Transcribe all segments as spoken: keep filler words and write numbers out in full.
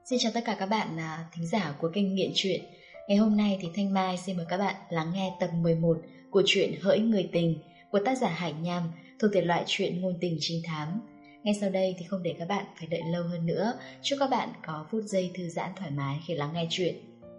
Xin chào tất cả các bạn à, thính giả của kênh Nghiện Truyện. Ngày hôm nay thì Thanh Mai xin mời các bạn lắng nghe tập mười một của truyện Hỡi Người Tình của tác giả Hải Nham, thuộc thể loại truyện ngôn tình trinh thám. Ngay sau đây thì không để các bạn phải đợi lâu hơn nữa, chúc các bạn có phút giây thư giãn thoải mái khi lắng nghe truyện.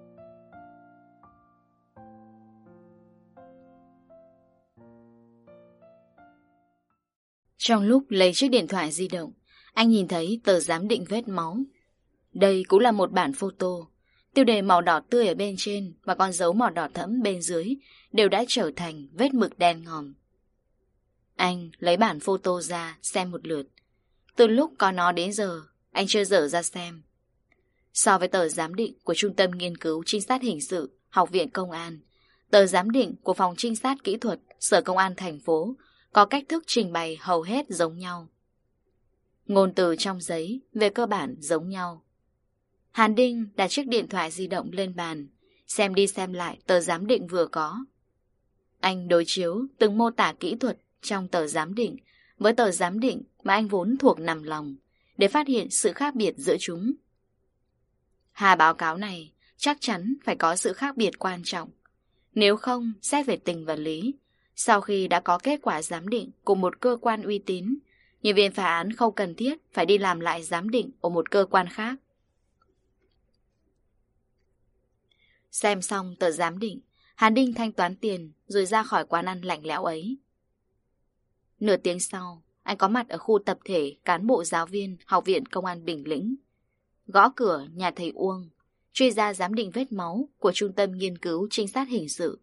Trong lúc lấy chiếc điện thoại di động, anh nhìn thấy tờ giám định vết máu. Đây cũng là một bản photo. Tiêu đề màu đỏ tươi ở bên trên và con dấu màu đỏ thẫm bên dưới đều đã trở thành vết mực đen ngòm. Anh lấy bản photo ra xem một lượt. Từ lúc có nó đến giờ, anh chưa dở ra xem. So với tờ giám định của Trung tâm Nghiên cứu Trinh sát Hình sự, Học viện Công an, tờ giám định của Phòng Trinh sát Kỹ thuật, Sở Công an thành phố có cách thức trình bày hầu hết giống nhau. Ngôn từ trong giấy về cơ bản giống nhau. Hàn Đinh đặt chiếc điện thoại di động lên bàn, xem đi xem lại tờ giám định vừa có. Anh đối chiếu từng mô tả kỹ thuật trong tờ giám định với tờ giám định mà anh vốn thuộc nằm lòng, để phát hiện sự khác biệt giữa chúng. Hai báo cáo này chắc chắn phải có sự khác biệt quan trọng. Nếu không, xét về tình và lý, sau khi đã có kết quả giám định của một cơ quan uy tín, nhân viên phá án không cần thiết phải đi làm lại giám định ở một cơ quan khác. Xem xong tờ giám định, Hàn Đinh thanh toán tiền rồi ra khỏi quán ăn lạnh lẽo ấy. Nửa tiếng sau, anh có mặt ở khu tập thể cán bộ giáo viên Học viện Công an Bình Lĩnh. Gõ cửa nhà thầy Uông, chuyên gia giám định vết máu của Trung tâm Nghiên cứu Trinh sát Hình sự.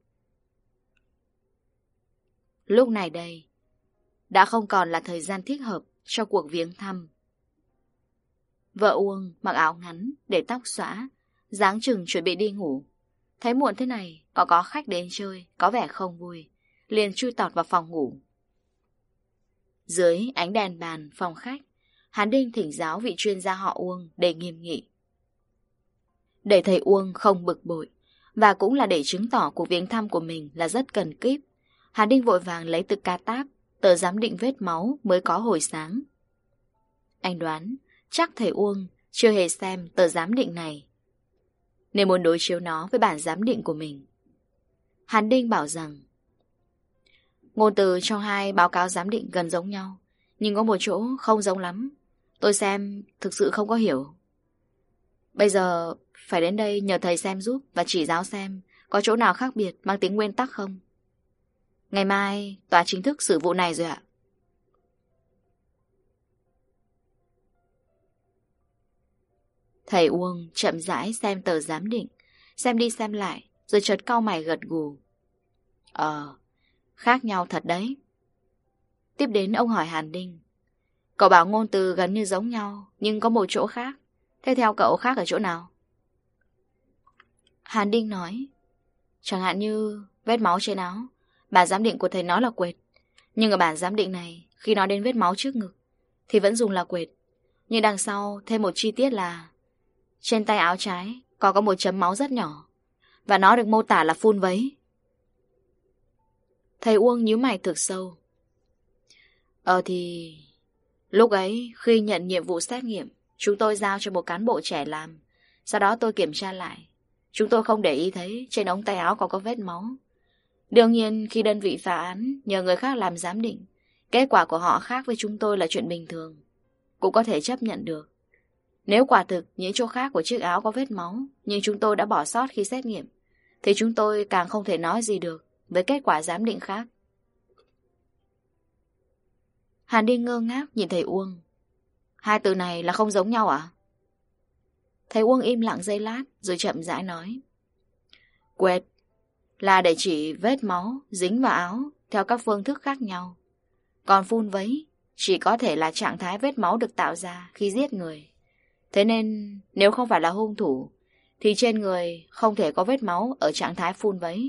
Lúc này đây, đã không còn là thời gian thích hợp cho cuộc viếng thăm. Vợ Uông mặc áo ngắn, để tóc xõa, dáng chừng chuẩn bị đi ngủ. Thấy muộn thế này, có có khách đến chơi, có vẻ không vui, liền chui tọt vào phòng ngủ. Dưới ánh đèn bàn phòng khách, Hàn Đinh thỉnh giáo vị chuyên gia họ Uông để nghiêm nghị. Để thầy Uông không bực bội, và cũng là để chứng tỏ cuộc viếng thăm của mình là rất cần kíp, Hàn Đinh vội vàng lấy từ ca táp tờ giám định vết máu mới có hồi sáng. Anh đoán chắc thầy Uông chưa hề xem tờ giám định này, nên muốn đối chiếu nó với bản giám định của mình. Hàn Đinh bảo rằng ngôn từ trong hai báo cáo giám định gần giống nhau, nhưng có một chỗ không giống lắm. Tôi xem thực sự không có hiểu. Bây giờ phải đến đây nhờ thầy xem giúp và chỉ giáo xem có chỗ nào khác biệt mang tính nguyên tắc không. Ngày mai tòa chính thức xử vụ này rồi ạ. Thầy Uông chậm rãi xem tờ giám định, xem đi xem lại, rồi chợt cau mày gật gù. Ờ, khác nhau thật đấy. Tiếp đến ông hỏi Hàn Đinh. Cậu bảo ngôn từ gần như giống nhau, nhưng có một chỗ khác. Thế theo cậu khác ở chỗ nào? Hàn Đinh nói, chẳng hạn như vết máu trên áo, bản giám định của thầy nói là quệt. Nhưng ở bản giám định này, khi nói đến vết máu trước ngực, thì vẫn dùng là quệt. Nhưng đằng sau thêm một chi tiết là trên tay áo trái có có một chấm máu rất nhỏ, và nó được mô tả là phun vấy. Thầy Uông nhíu mày thực sâu. Ờ thì lúc ấy khi nhận nhiệm vụ xét nghiệm, chúng tôi giao cho một cán bộ trẻ làm. Sau đó tôi kiểm tra lại, chúng tôi không để ý thấy trên ống tay áo có có vết máu. Đương nhiên khi đơn vị phá án nhờ người khác làm giám định, kết quả của họ khác với chúng tôi là chuyện bình thường, cũng có thể chấp nhận được. Nếu quả thực những chỗ khác của chiếc áo có vết máu, nhưng chúng tôi đã bỏ sót khi xét nghiệm, thì chúng tôi càng không thể nói gì được với kết quả giám định khác. Hàn Đinh ngơ ngác nhìn thầy Uông. Hai từ này là không giống nhau à? Thầy Uông im lặng giây lát rồi chậm rãi nói. Quệt là để chỉ vết máu dính vào áo theo các phương thức khác nhau. Còn phun vấy chỉ có thể là trạng thái vết máu được tạo ra khi giết người. Thế nên nếu không phải là hung thủ, thì trên người không thể có vết máu ở trạng thái phun vấy.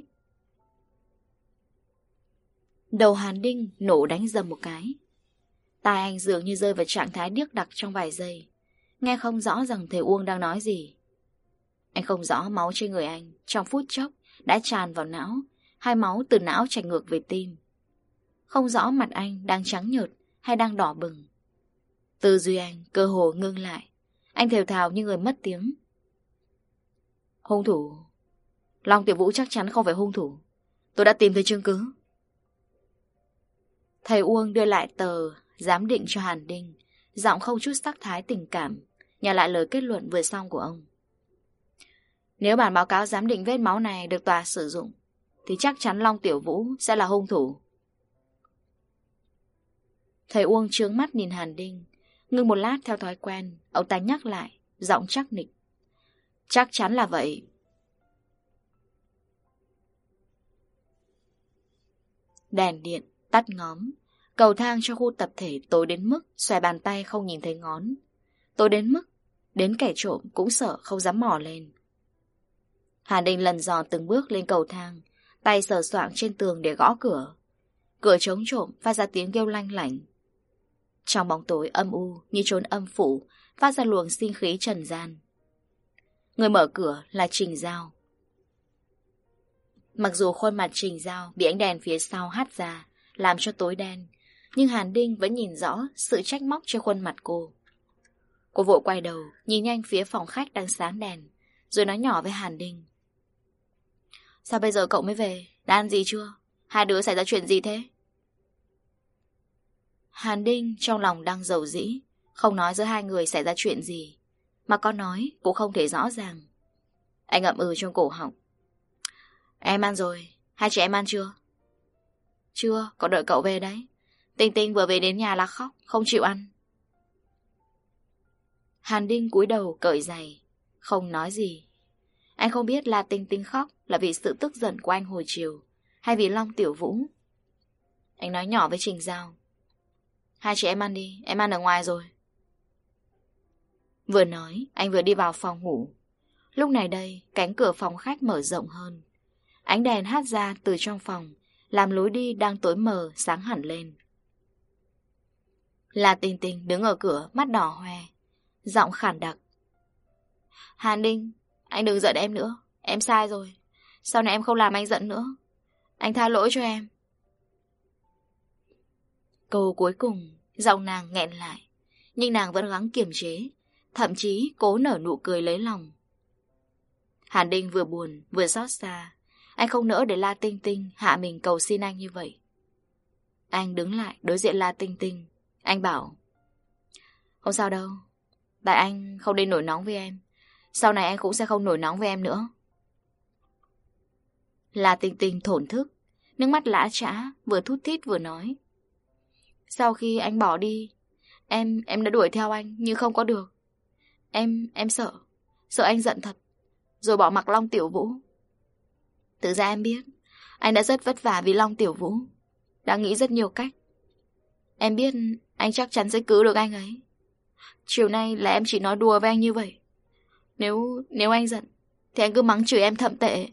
Đầu Hàn Đinh nổ đánh dầm một cái. Tai anh dường như rơi vào trạng thái điếc đặc trong vài giây, nghe không rõ rằng thầy Uông đang nói gì. Anh không rõ máu trên người anh trong phút chốc đã tràn vào não, hay máu từ não chảy ngược về tim. Không rõ mặt anh đang trắng nhợt hay đang đỏ bừng. Tư duy anh cơ hồ ngưng lại. Anh thều thào như người mất tiếng. Hung thủ... Long Tiểu Vũ chắc chắn không phải hung thủ. Tôi đã tìm thấy chứng cứ. Thầy Uông đưa lại tờ giám định cho Hàn Đinh, giọng không chút sắc thái tình cảm, nhả lại lời kết luận vừa xong của ông. Nếu bản báo cáo giám định vết máu này được tòa sử dụng, thì chắc chắn Long Tiểu Vũ sẽ là hung thủ. Thầy Uông trướng mắt nhìn Hàn Đinh, ngưng một lát theo thói quen, ông ta nhắc lại, giọng chắc nịch. Chắc chắn là vậy. Đèn điện tắt ngóm, cầu thang cho khu tập thể tối đến mức xòe bàn tay không nhìn thấy ngón. Tối đến mức đến kẻ trộm cũng sợ không dám mò lên. Hàn Đinh lần dò từng bước lên cầu thang, tay sờ soạng trên tường để gõ cửa. Cửa chống trộm phát ra tiếng kêu lanh lảnh. Trong bóng tối âm u như chốn âm phủ, phát ra luồng sinh khí trần gian. Người mở cửa là Trình Giao. Mặc dù khuôn mặt Trình Giao bị ánh đèn phía sau hắt ra, làm cho tối đen, nhưng Hàn Đinh vẫn nhìn rõ sự trách móc trên khuôn mặt cô. Cô vội quay đầu, nhìn nhanh phía phòng khách đang sáng đèn, rồi nói nhỏ với Hàn Đinh. Sao bây giờ cậu mới về? Đã ăn gì chưa? Hai đứa xảy ra chuyện gì thế? Hàn Đinh trong lòng đang dầu dĩ, không nói giữa hai người xảy ra chuyện gì, mà có nói cũng không thể rõ ràng. Anh ngậm ừ trong cổ họng. Em ăn rồi, hai chị em ăn chưa? Chưa, còn đợi cậu về đấy. Tinh Tinh vừa về đến nhà là khóc, không chịu ăn. Hàn Đinh cúi đầu cởi giày, không nói gì. Anh không biết là Tinh Tinh khóc là vì sự tức giận của anh hồi chiều, hay vì Long Tiểu Vũ. Anh nói nhỏ với Trình Giao. Hai chị em ăn đi, em ăn ở ngoài rồi. Vừa nói, anh vừa đi vào phòng ngủ. Lúc này đây, cánh cửa phòng khách mở rộng hơn. Ánh đèn hát ra từ trong phòng, làm lối đi đang tối mờ sáng hẳn lên. La Tinh Tinh đứng ở cửa, mắt đỏ hoe, giọng khản đặc. Hàn Đinh, anh đừng giận em nữa, em sai rồi. Sau này em không làm anh giận nữa. Anh tha lỗi cho em. Câu cuối cùng, giọng nàng nghẹn lại, nhưng nàng vẫn gắng kiềm chế, thậm chí cố nở nụ cười lấy lòng. Hàn Đinh vừa buồn vừa xót xa. Anh không nỡ để La Tinh Tinh hạ mình cầu xin anh như vậy. Anh đứng lại đối diện La Tinh Tinh. Anh bảo, không sao đâu, tại anh không nên nổi nóng với em. Sau này anh cũng sẽ không nổi nóng với em nữa. La Tinh Tinh thổn thức, nước mắt lã chã, vừa thút thít vừa nói. Sau khi anh bỏ đi, Em, em đã đuổi theo anh nhưng không có được. Em, em sợ, sợ anh giận thật, rồi bỏ mặc Long Tiểu Vũ. Thực ra em biết, anh đã rất vất vả vì Long Tiểu Vũ, đã nghĩ rất nhiều cách. Em biết anh chắc chắn sẽ cứu được anh ấy. Chiều nay là em chỉ nói đùa với anh như vậy. Nếu, nếu anh giận, thì anh cứ mắng chửi em thậm tệ.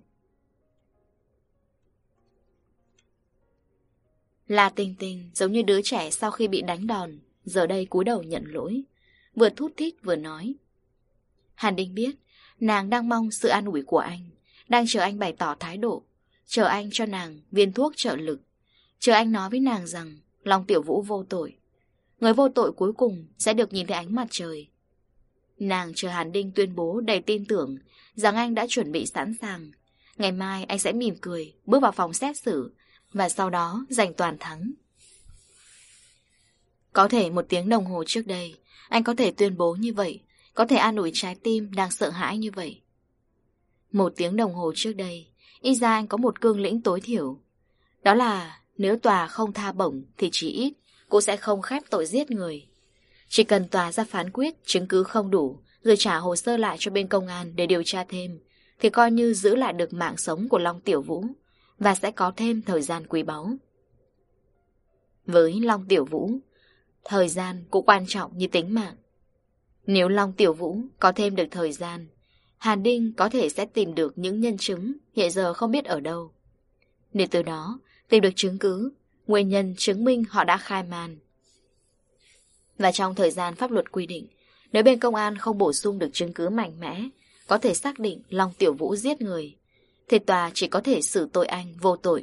La Tinh Tinh giống như đứa trẻ sau khi bị đánh đòn, giờ đây cúi đầu nhận lỗi, vừa thút thít vừa nói. Hàn Đinh biết nàng đang mong sự an ủi của anh, đang chờ anh bày tỏ thái độ, chờ anh cho nàng viên thuốc trợ lực, chờ anh nói với nàng rằng Long Tiểu Vũ vô tội, người vô tội cuối cùng sẽ được nhìn thấy ánh mặt trời. Nàng chờ Hàn Đinh tuyên bố đầy tin tưởng rằng anh đã chuẩn bị sẵn sàng, ngày mai anh sẽ mỉm cười bước vào phòng xét xử và sau đó giành toàn thắng. Có thể một tiếng đồng hồ trước đây anh có thể tuyên bố như vậy, có thể an ủi trái tim đang sợ hãi như vậy. Một tiếng đồng hồ trước đây, ít ra anh có một cương lĩnh tối thiểu. Đó là nếu tòa không tha bổng thì chỉ ít cô sẽ không khép tội giết người. Chỉ cần tòa ra phán quyết chứng cứ không đủ, rồi trả hồ sơ lại cho bên công an để điều tra thêm, thì coi như giữ lại được mạng sống của Long Tiểu Vũ và sẽ có thêm thời gian quý báu. Với Long Tiểu Vũ, thời gian cũng quan trọng như tính mạng. Nếu Long Tiểu Vũ có thêm được thời gian, Hàn Đinh có thể sẽ tìm được những nhân chứng hiện giờ không biết ở đâu. Để từ đó tìm được chứng cứ, nguyên nhân chứng minh họ đã khai man. Và trong thời gian pháp luật quy định, nếu bên công an không bổ sung được chứng cứ mạnh mẽ, có thể xác định Long Tiểu Vũ giết người, thì tòa chỉ có thể xử tội anh vô tội.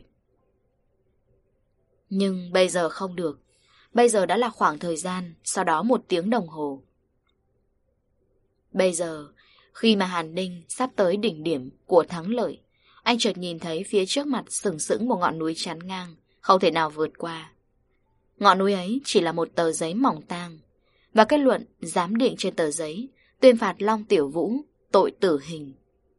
Nhưng bây giờ không được. Bây giờ đã là khoảng thời gian, sau đó một tiếng đồng hồ. Bây giờ, khi mà Hàn Ninh sắp tới đỉnh điểm của thắng lợi, anh chợt nhìn thấy phía trước mặt sừng sững một ngọn núi chắn ngang, không thể nào vượt qua. Ngọn núi ấy chỉ là một tờ giấy mỏng tang, và kết luận giám định trên tờ giấy tuyên phạt Long Tiểu Vũ tội tử hình.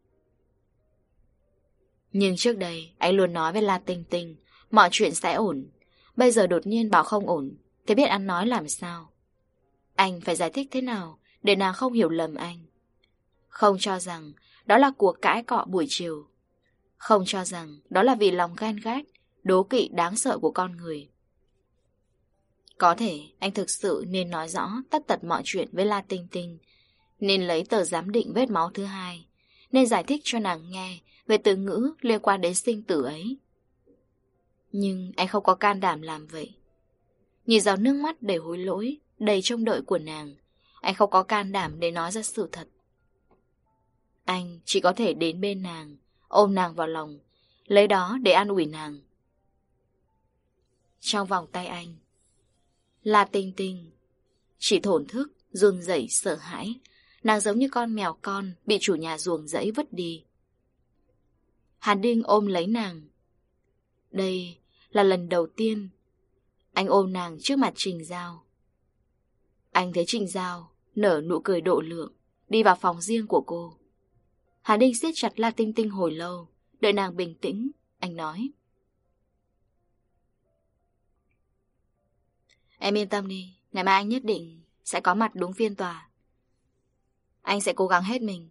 Nhưng trước đây anh luôn nói với La Tinh Tinh mọi chuyện sẽ ổn. Bây giờ đột nhiên bảo không ổn, thế biết ăn nói làm sao? Anh phải giải thích thế nào để nàng không hiểu lầm anh? Không cho rằng đó là cuộc cãi cọ buổi chiều. Không cho rằng đó là vì lòng ghen ghét, đố kỵ đáng sợ của con người. Có thể anh thực sự nên nói rõ tất tật mọi chuyện với La Tinh Tinh, nên lấy tờ giám định vết máu thứ hai, nên giải thích cho nàng nghe về từ ngữ liên quan đến sinh tử ấy. Nhưng anh không có can đảm làm vậy. Nhìn vào nước mắt đầy hối lỗi, đầy trông đợi của nàng, anh không có can đảm để nói ra sự thật. Anh chỉ có thể đến bên nàng, ôm nàng vào lòng, lấy đó để an ủi nàng. Trong vòng tay anh, La Tinh Tinh chỉ thổn thức, run rẩy sợ hãi. Nàng giống như con mèo con bị chủ nhà ruồng rẫy vứt đi. Hàn Đinh ôm lấy nàng. Đây là lần đầu tiên anh ôm nàng trước mặt Trình Giao. Anh thấy Trình Giao nở nụ cười độ lượng, đi vào phòng riêng của cô. Hàn Đinh siết chặt La Tinh Tinh hồi lâu, đợi nàng bình tĩnh. Anh nói: Em yên tâm đi, ngày mai anh nhất định sẽ có mặt đúng phiên tòa. Anh sẽ cố gắng hết mình.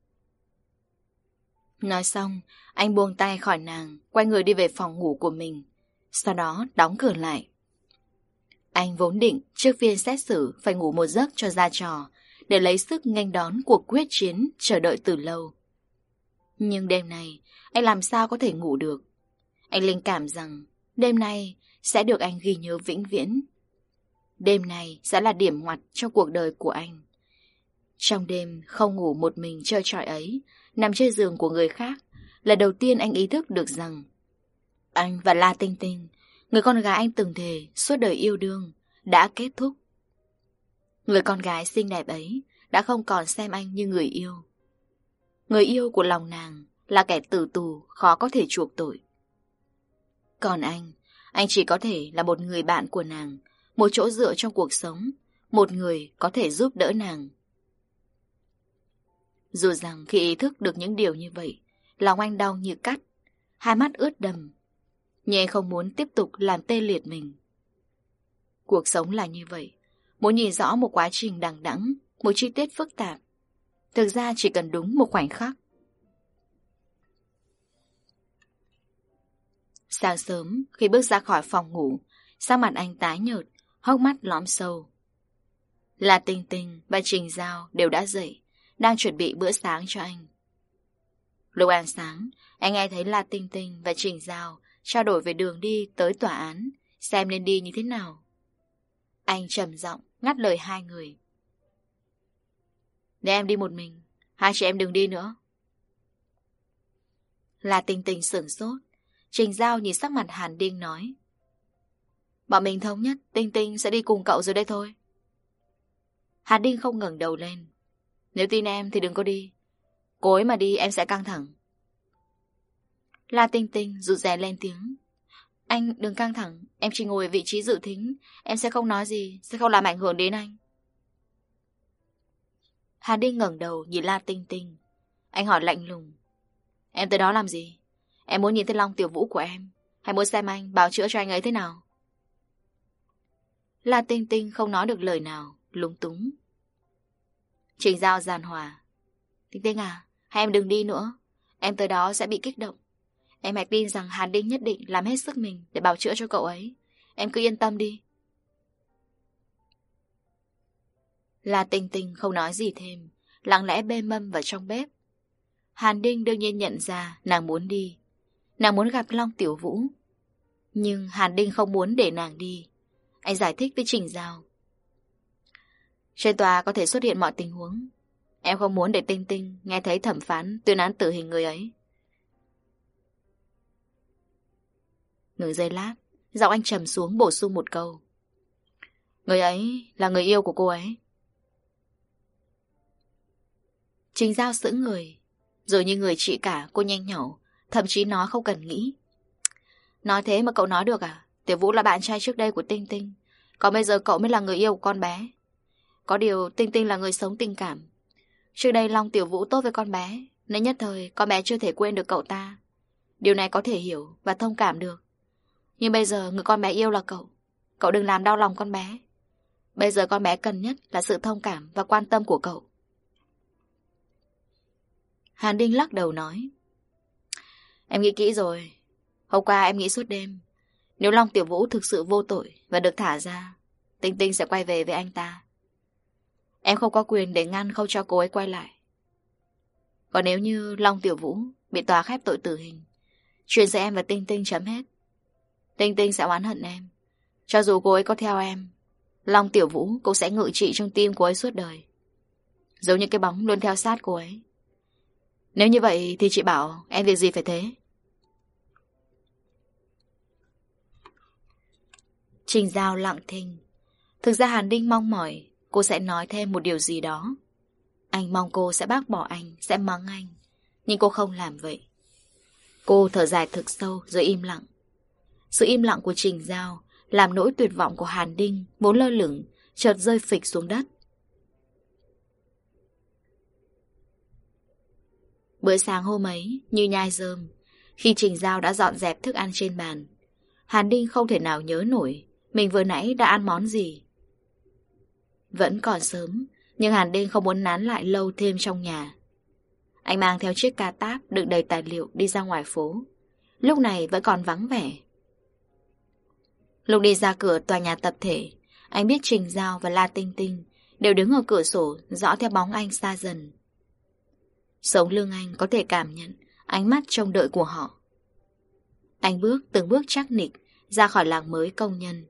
Nói xong, anh buông tay khỏi nàng, quay người đi về phòng ngủ của mình, sau đó đóng cửa lại. Anh vốn định trước phiên xét xử phải ngủ một giấc cho ra trò, để lấy sức nghênh đón cuộc quyết chiến chờ đợi từ lâu. Nhưng đêm nay, anh làm sao có thể ngủ được? Anh linh cảm rằng đêm nay sẽ được anh ghi nhớ vĩnh viễn. Đêm nay sẽ là điểm ngoặt trong cuộc đời của anh. Trong đêm không ngủ một mình chơi trọi ấy, nằm trên giường của người khác, là đầu tiên anh ý thức được rằng anh và La Tinh Tinh, người con gái anh từng thề suốt đời yêu đương, đã kết thúc. Người con gái xinh đẹp ấy đã không còn xem anh như người yêu. Người yêu của lòng nàng là kẻ tử tù khó có thể chuộc tội. Còn anh, anh chỉ có thể là một người bạn của nàng, một chỗ dựa trong cuộc sống, một người có thể giúp đỡ nàng. Dù rằng khi ý thức được những điều như vậy, lòng anh đau như cắt, hai mắt ướt đầm, nhưng anh không muốn tiếp tục làm tê liệt mình. Cuộc sống là như vậy, muốn nhìn rõ một quá trình đằng đẵng, một chi tiết phức tạp, thực ra chỉ cần đúng một khoảnh khắc. Sáng sớm, khi bước ra khỏi phòng ngủ, sắc mặt anh tái nhợt, hốc mắt lõm sâu. La Tinh Tinh và Trình Giao đều đã dậy, đang chuẩn bị bữa sáng cho anh. Lúc ăn sáng, anh nghe thấy La Tinh Tinh và Trình Giao trao đổi về đường đi tới tòa án, xem nên đi như thế nào. Anh trầm giọng ngắt lời hai người: Để em đi một mình, hai chị em đừng đi nữa. La Tinh Tinh sửng sốt. Trình Giao nhìn sắc mặt Hàn Đinh nói: Bọn mình thống nhất Tinh Tinh sẽ đi cùng cậu rồi đây thôi. Hàn Đinh không ngẩng đầu lên. Nếu tin em thì đừng có đi. Cô ấy mà đi em sẽ căng thẳng. La Tinh Tinh rụt rè lên tiếng: Anh đừng căng thẳng, em chỉ ngồi ở vị trí dự thính, em sẽ không nói gì, sẽ không làm ảnh hưởng đến anh. Hàn Đinh ngẩng đầu nhìn La Tinh Tinh. Anh hỏi lạnh lùng: Em tới đó làm gì? Em muốn nhìn thấy Long Tiểu Vũ của em, hay muốn xem anh bào chữa cho anh ấy thế nào? La Tinh Tinh không nói được lời nào, lúng túng. Trình Giao giàn hòa: Tinh Tinh à, hay em đừng đi nữa. Em tới đó sẽ bị kích động. Em hãy tin rằng Hàn Đinh nhất định làm hết sức mình để bào chữa cho cậu ấy. Em cứ yên tâm đi. La Tinh Tinh không nói gì thêm, lặng lẽ bê mâm vào trong bếp. Hàn Đinh đương nhiên nhận ra nàng muốn đi. Nàng muốn gặp Long Tiểu Vũ. Nhưng Hàn Đinh không muốn để nàng đi. Anh giải thích với Trình Giao: Trên tòa có thể xuất hiện mọi tình huống. Em không muốn để Tinh Tinh nghe thấy thẩm phán tuyên án tử hình người ấy. Nửa giây lát, giọng anh trầm xuống bổ sung một câu: Người ấy là người yêu của cô ấy. Trình Giao sững người. Rồi như người chị cả, cô nhanh nhẩu, thậm chí nói không cần nghĩ. Nói thế mà cậu nói được à? Tiểu Vũ là bạn trai trước đây của Tinh Tinh, còn bây giờ cậu mới là người yêu của con bé. Có điều Tinh Tinh là người sống tình cảm. Trước đây Long Tiểu Vũ tốt với con bé, nên nhất thời con bé chưa thể quên được cậu ta. Điều này có thể hiểu và thông cảm được. Nhưng bây giờ người con bé yêu là cậu. Cậu đừng làm đau lòng con bé. Bây giờ con bé cần nhất là sự thông cảm và quan tâm của cậu. Hàn Đinh lắc đầu nói. Em nghĩ kỹ rồi. Hôm qua em nghĩ suốt đêm. Nếu Long Tiểu Vũ thực sự vô tội và được thả ra, Tinh Tinh sẽ quay về với anh ta. Em không có quyền để ngăn không cho cô ấy quay lại. Còn nếu như Long Tiểu Vũ bị tòa khép tội tử hình, chuyện giữa em và Tinh Tinh chấm hết. Tinh Tinh sẽ oán hận em. Cho dù cô ấy có theo em, Long Tiểu Vũ cũng sẽ ngự trị trong tim cô ấy suốt đời, giống như cái bóng luôn theo sát cô ấy. Nếu như vậy thì chị bảo em việc gì phải thế? Trình Giao lặng thinh. Thực ra Hàn Đinh mong mỏi cô sẽ nói thêm một điều gì đó. Anh mong cô sẽ bác bỏ anh, sẽ mắng anh. Nhưng cô không làm vậy. Cô thở dài thực sâu rồi im lặng. Sự im lặng của Trình Giao làm nỗi tuyệt vọng của Hàn Đinh vốn lơ lửng chợt rơi phịch xuống đất. Bữa sáng hôm ấy như nhai rơm. Khi Trình Giao đã dọn dẹp thức ăn trên bàn, Hàn Đinh không thể nào nhớ nổi mình vừa nãy đã ăn món gì. Vẫn còn sớm, nhưng Hàn Đinh không muốn nán lại lâu thêm trong nhà. Anh mang theo chiếc ca táp đựng đầy tài liệu đi ra ngoài phố. Lúc này vẫn còn vắng vẻ. Lúc đi ra cửa tòa nhà tập thể, anh biết Trình Giao và La Tinh Tinh đều đứng ở cửa sổ dõi theo bóng anh xa dần. Sống lưng anh có thể cảm nhận ánh mắt trông đợi của họ. Anh bước từng bước chắc nịch ra khỏi làng mới công nhân.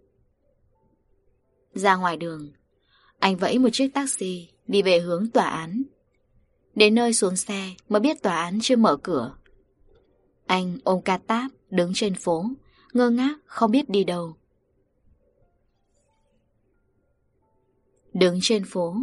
Ra ngoài đường, anh vẫy một chiếc taxi đi về hướng tòa án. Đến nơi xuống xe mới biết tòa án chưa mở cửa. Anh ôm ca táp đứng trên phố, ngơ ngác không biết đi đâu. Đứng trên phố,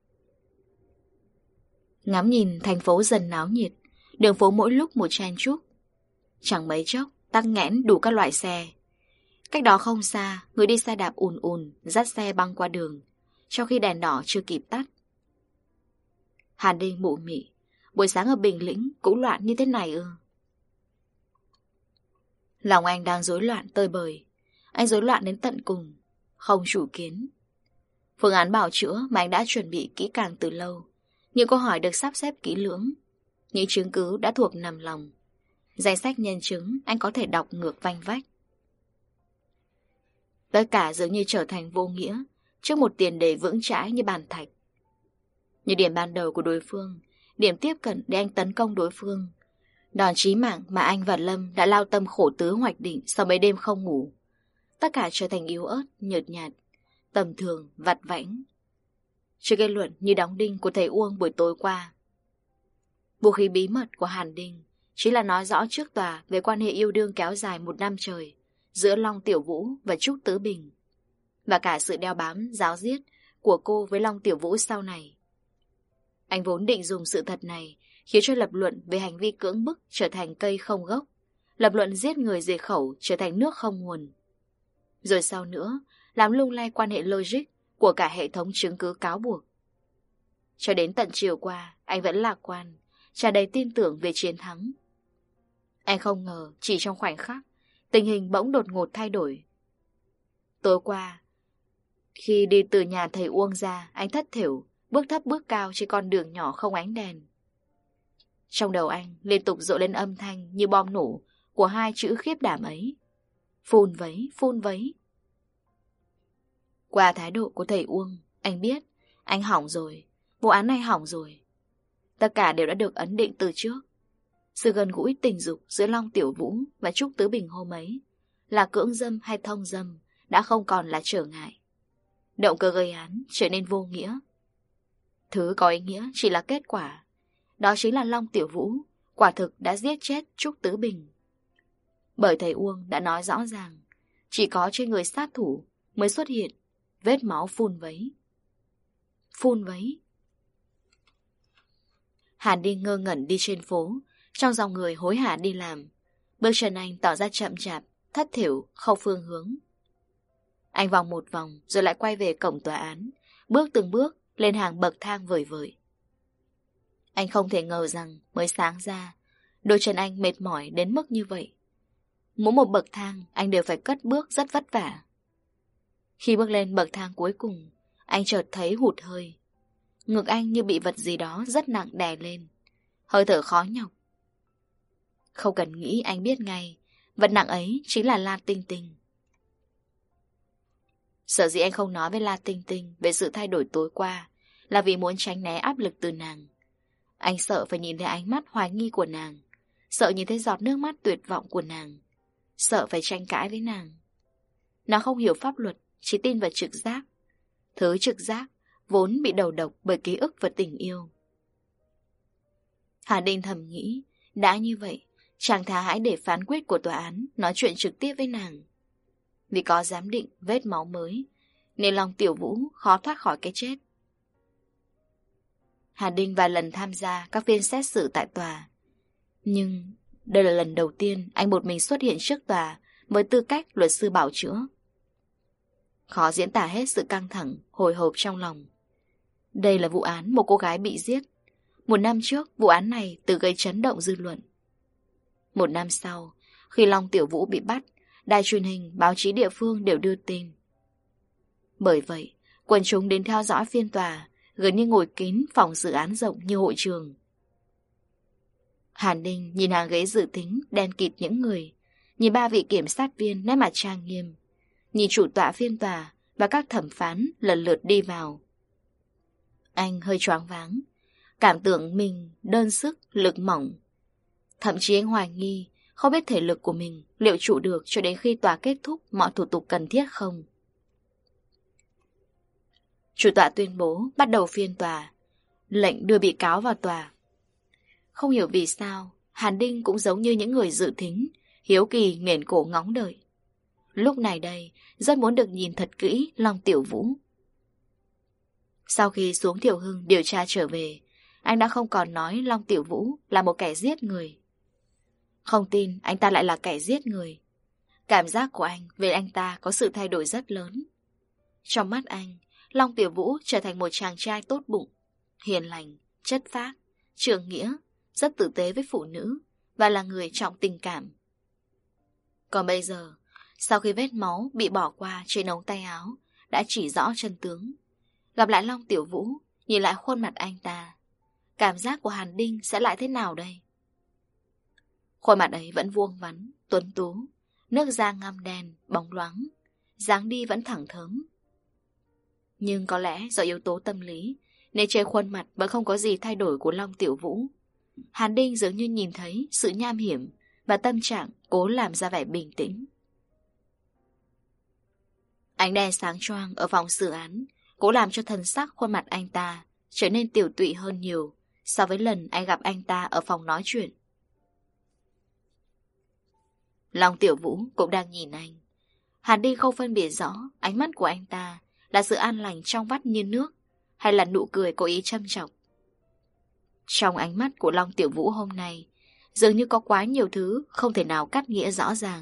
ngắm nhìn thành phố dần náo nhiệt, đường phố mỗi lúc một chen chúc. Chẳng mấy chốc tắc nghẽn đủ các loại xe. Cách đó không xa, người đi xe đạp ùn ùn dắt xe băng qua đường, trong khi đèn đỏ chưa kịp tắt. Hàn Đinh mụ mị, buổi sáng ở Bình Lĩnh cũng loạn như thế này ư? Lòng anh đang rối loạn tơi bời. Anh rối loạn đến tận cùng, không chủ kiến. Phương án bào chữa mà anh đã chuẩn bị kỹ càng từ lâu. Những câu hỏi được sắp xếp kỹ lưỡng. Những chứng cứ đã thuộc nằm lòng. Danh sách nhân chứng anh có thể đọc ngược vanh vách. Tất cả dường như trở thành vô nghĩa trước một tiền đề vững chãi như bàn thạch. Như điểm ban đầu của đối phương, điểm tiếp cận để anh tấn công đối phương, đòn chí mạng mà anh và Lâm đã lao tâm khổ tứ hoạch định sau mấy đêm không ngủ. Tất cả trở thành yếu ớt, nhợt nhạt, tầm thường, vặt vãnh. Trước kết luận như đóng đinh của thầy Uông buổi tối qua. Vũ khí bí mật của Hàn Đinh chỉ là nói rõ trước tòa về quan hệ yêu đương kéo dài một năm trời giữa Long Tiểu Vũ và Trúc Tứ Bình, và cả sự đeo bám, giáo diết của cô với Long Tiểu Vũ sau này. Anh vốn định dùng sự thật này khiến cho lập luận về hành vi cưỡng bức trở thành cây không gốc, lập luận giết người diệt khẩu trở thành nước không nguồn. Rồi sau nữa, làm lung lay quan hệ logic của cả hệ thống chứng cứ cáo buộc. Cho đến tận chiều qua, anh vẫn lạc quan, tràn đầy tin tưởng về chiến thắng. Anh không ngờ chỉ trong khoảnh khắc, tình hình bỗng đột ngột thay đổi. Tối qua, khi đi từ nhà thầy Uông ra, anh thất thểu, bước thấp bước cao trên con đường nhỏ không ánh đèn. Trong đầu anh liên tục rộ lên âm thanh như bom nổ của hai chữ khiếp đảm ấy. Phun vấy, phun vấy. Qua thái độ của thầy Uông, anh biết anh hỏng rồi, vụ án này hỏng rồi. Tất cả đều đã được ấn định từ trước. Sự gần gũi tình dục giữa Long Tiểu Vũ và Trúc Tứ Bình hôm ấy, là cưỡng dâm hay thông dâm, đã không còn là trở ngại. Động cơ gây án trở nên vô nghĩa. Thứ có ý nghĩa chỉ là kết quả. Đó chính là Long Tiểu Vũ quả thực đã giết chết Trúc Tứ Bình. Bởi thầy Uông đã nói rõ ràng, chỉ có trên người sát thủ mới xuất hiện vết máu phun vấy. Phun vấy. Hàn Đinh ngơ ngẩn đi trên phố, trong dòng người hối hả đi làm. Bước chân anh tỏ ra chậm chạp, thất thểu, không phương hướng. Anh vòng một vòng rồi lại quay về cổng tòa án, bước từng bước lên hàng bậc thang vời vợi. Anh không thể ngờ rằng mới sáng ra, đôi chân anh mệt mỏi đến mức như vậy. Mỗi một bậc thang anh đều phải cất bước rất vất vả. Khi bước lên bậc thang cuối cùng, anh chợt thấy hụt hơi. Ngực anh như bị vật gì đó rất nặng đè lên, hơi thở khó nhọc. Không cần nghĩ anh biết ngay, vật nặng ấy chính là La Tinh Tinh. Sở dĩ anh không nói với La Tinh Tinh về sự thay đổi tối qua là vì muốn tránh né áp lực từ nàng. Anh sợ phải nhìn thấy ánh mắt hoài nghi của nàng, sợ nhìn thấy giọt nước mắt tuyệt vọng của nàng, sợ phải tranh cãi với nàng. Nó không hiểu pháp luật, chỉ tin vào trực giác. Thứ trực giác vốn bị đầu độc bởi ký ức và tình yêu. Hà Đinh thầm nghĩ, đã như vậy, chàng thà hãy để phán quyết của tòa án nói chuyện trực tiếp với nàng. Vì có giám định vết máu mới, nên lòng Tiểu Vũ khó thoát khỏi cái chết. Hà Đinh vài lần tham gia các phiên xét xử tại tòa. Nhưng đây là lần đầu tiên anh một mình xuất hiện trước tòa với tư cách luật sư bảo chữa. Khó diễn tả hết sự căng thẳng, hồi hộp trong lòng. Đây là vụ án một cô gái bị giết. Một năm trước, vụ án này từng gây chấn động dư luận. Một năm sau, khi Long Tiểu Vũ bị bắt, đài truyền hình, báo chí địa phương đều đưa tin. Bởi vậy, quần chúng đến theo dõi phiên tòa, gần như ngồi kín phòng dự án rộng như hội trường. Hàn Đinh nhìn hàng ghế dự tính đen kịt những người, nhìn ba vị kiểm sát viên nét mặt trang nghiêm, nhìn chủ tọa phiên tòa và các thẩm phán lần lượt đi vào. Anh hơi choáng váng, cảm tưởng mình đơn sức, lực mỏng. Thậm chí anh hoài nghi không biết thể lực của mình liệu trụ được cho đến khi tòa kết thúc mọi thủ tục cần thiết không. Chủ tọa tuyên bố bắt đầu phiên tòa, lệnh đưa bị cáo vào tòa. Không hiểu vì sao, Hàn Đinh cũng giống như những người dự thính, hiếu kỳ nghển cổ ngóng đợi. Lúc này đây, rất muốn được nhìn thật kỹ Long Tiểu Vũ. Sau khi xuống Thiệu Hưng điều tra trở về, anh đã không còn nói Long Tiểu Vũ là một kẻ giết người. Không tin anh ta lại là kẻ giết người. Cảm giác của anh về anh ta có sự thay đổi rất lớn. Trong mắt anh, Long Tiểu Vũ trở thành một chàng trai tốt bụng, hiền lành, chất phác, trưởng nghĩa, rất tử tế với phụ nữ và là người trọng tình cảm. Còn bây giờ, sau khi vết máu bị bỏ qua trên ống tay áo đã chỉ rõ chân tướng, gặp lại Long Tiểu Vũ, nhìn lại khuôn mặt anh ta, cảm giác của Hàn Đinh sẽ lại thế nào đây? Khuôn mặt ấy vẫn vuông vắn, tuấn tú, nước da ngăm đen, bóng loáng, dáng đi vẫn thẳng thớm. Nhưng có lẽ do yếu tố tâm lý, nên trên khuôn mặt vẫn không có gì thay đổi của Long Tiểu Vũ. Hàn Đinh dường như nhìn thấy sự nham hiểm và tâm trạng cố làm ra vẻ bình tĩnh. Ánh đèn sáng choang ở phòng xử án cố làm cho thần sắc khuôn mặt anh ta trở nên tiểu tụy hơn nhiều so với lần anh gặp anh ta ở phòng nói chuyện. Long Tiểu Vũ cũng đang nhìn anh. Hàn Đinh không phân biệt rõ ánh mắt của anh ta là sự an lành trong vắt như nước hay là nụ cười cố ý châm chọc. Trong ánh mắt của Long Tiểu Vũ hôm nay dường như có quá nhiều thứ không thể nào cắt nghĩa rõ ràng.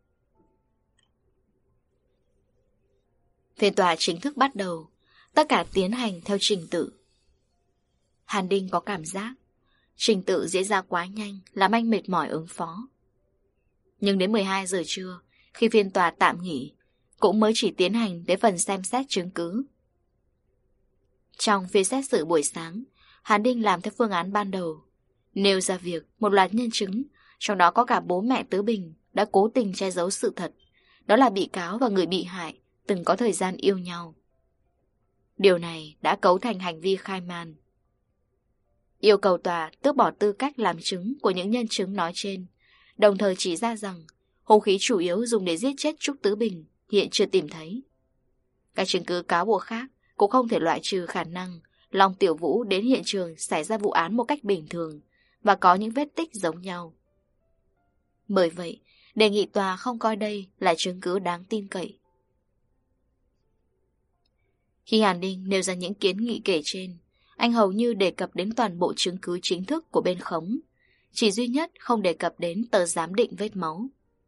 Phiên tòa chính thức bắt đầu, tất cả tiến hành theo trình tự. Hàn Đinh có cảm giác trình tự diễn ra quá nhanh làm anh mệt mỏi ứng phó. Nhưng đến mười hai giờ trưa, khi phiên tòa tạm nghỉ, cũng mới chỉ tiến hành đến phần xem xét chứng cứ. Trong phiên xét xử buổi sáng, Hàn Đinh làm theo phương án ban đầu, nêu ra việc một loạt nhân chứng, trong đó có cả bố mẹ Tứ Bình, đã cố tình che giấu sự thật, đó là bị cáo và người bị hại từng có thời gian yêu nhau. Điều này đã cấu thành hành vi khai man. Yêu cầu tòa tước bỏ tư cách làm chứng của những nhân chứng nói trên, đồng thời chỉ ra rằng hung khí chủ yếu dùng để giết chết Trúc Tứ Bình hiện chưa tìm thấy. Các chứng cứ cáo buộc khác cũng không thể loại trừ khả năng Long Tiểu Vũ đến hiện trường xảy ra vụ án một cách bình thường và có những vết tích giống nhau. Bởi vậy, đề nghị tòa không coi đây là chứng cứ đáng tin cậy. Khi Hàn Đinh nêu ra những kiến nghị kể trên, anh hầu như đề cập đến toàn bộ chứng cứ chính thức của bên khống, chỉ duy nhất không đề cập đến tờ giám định vết máu.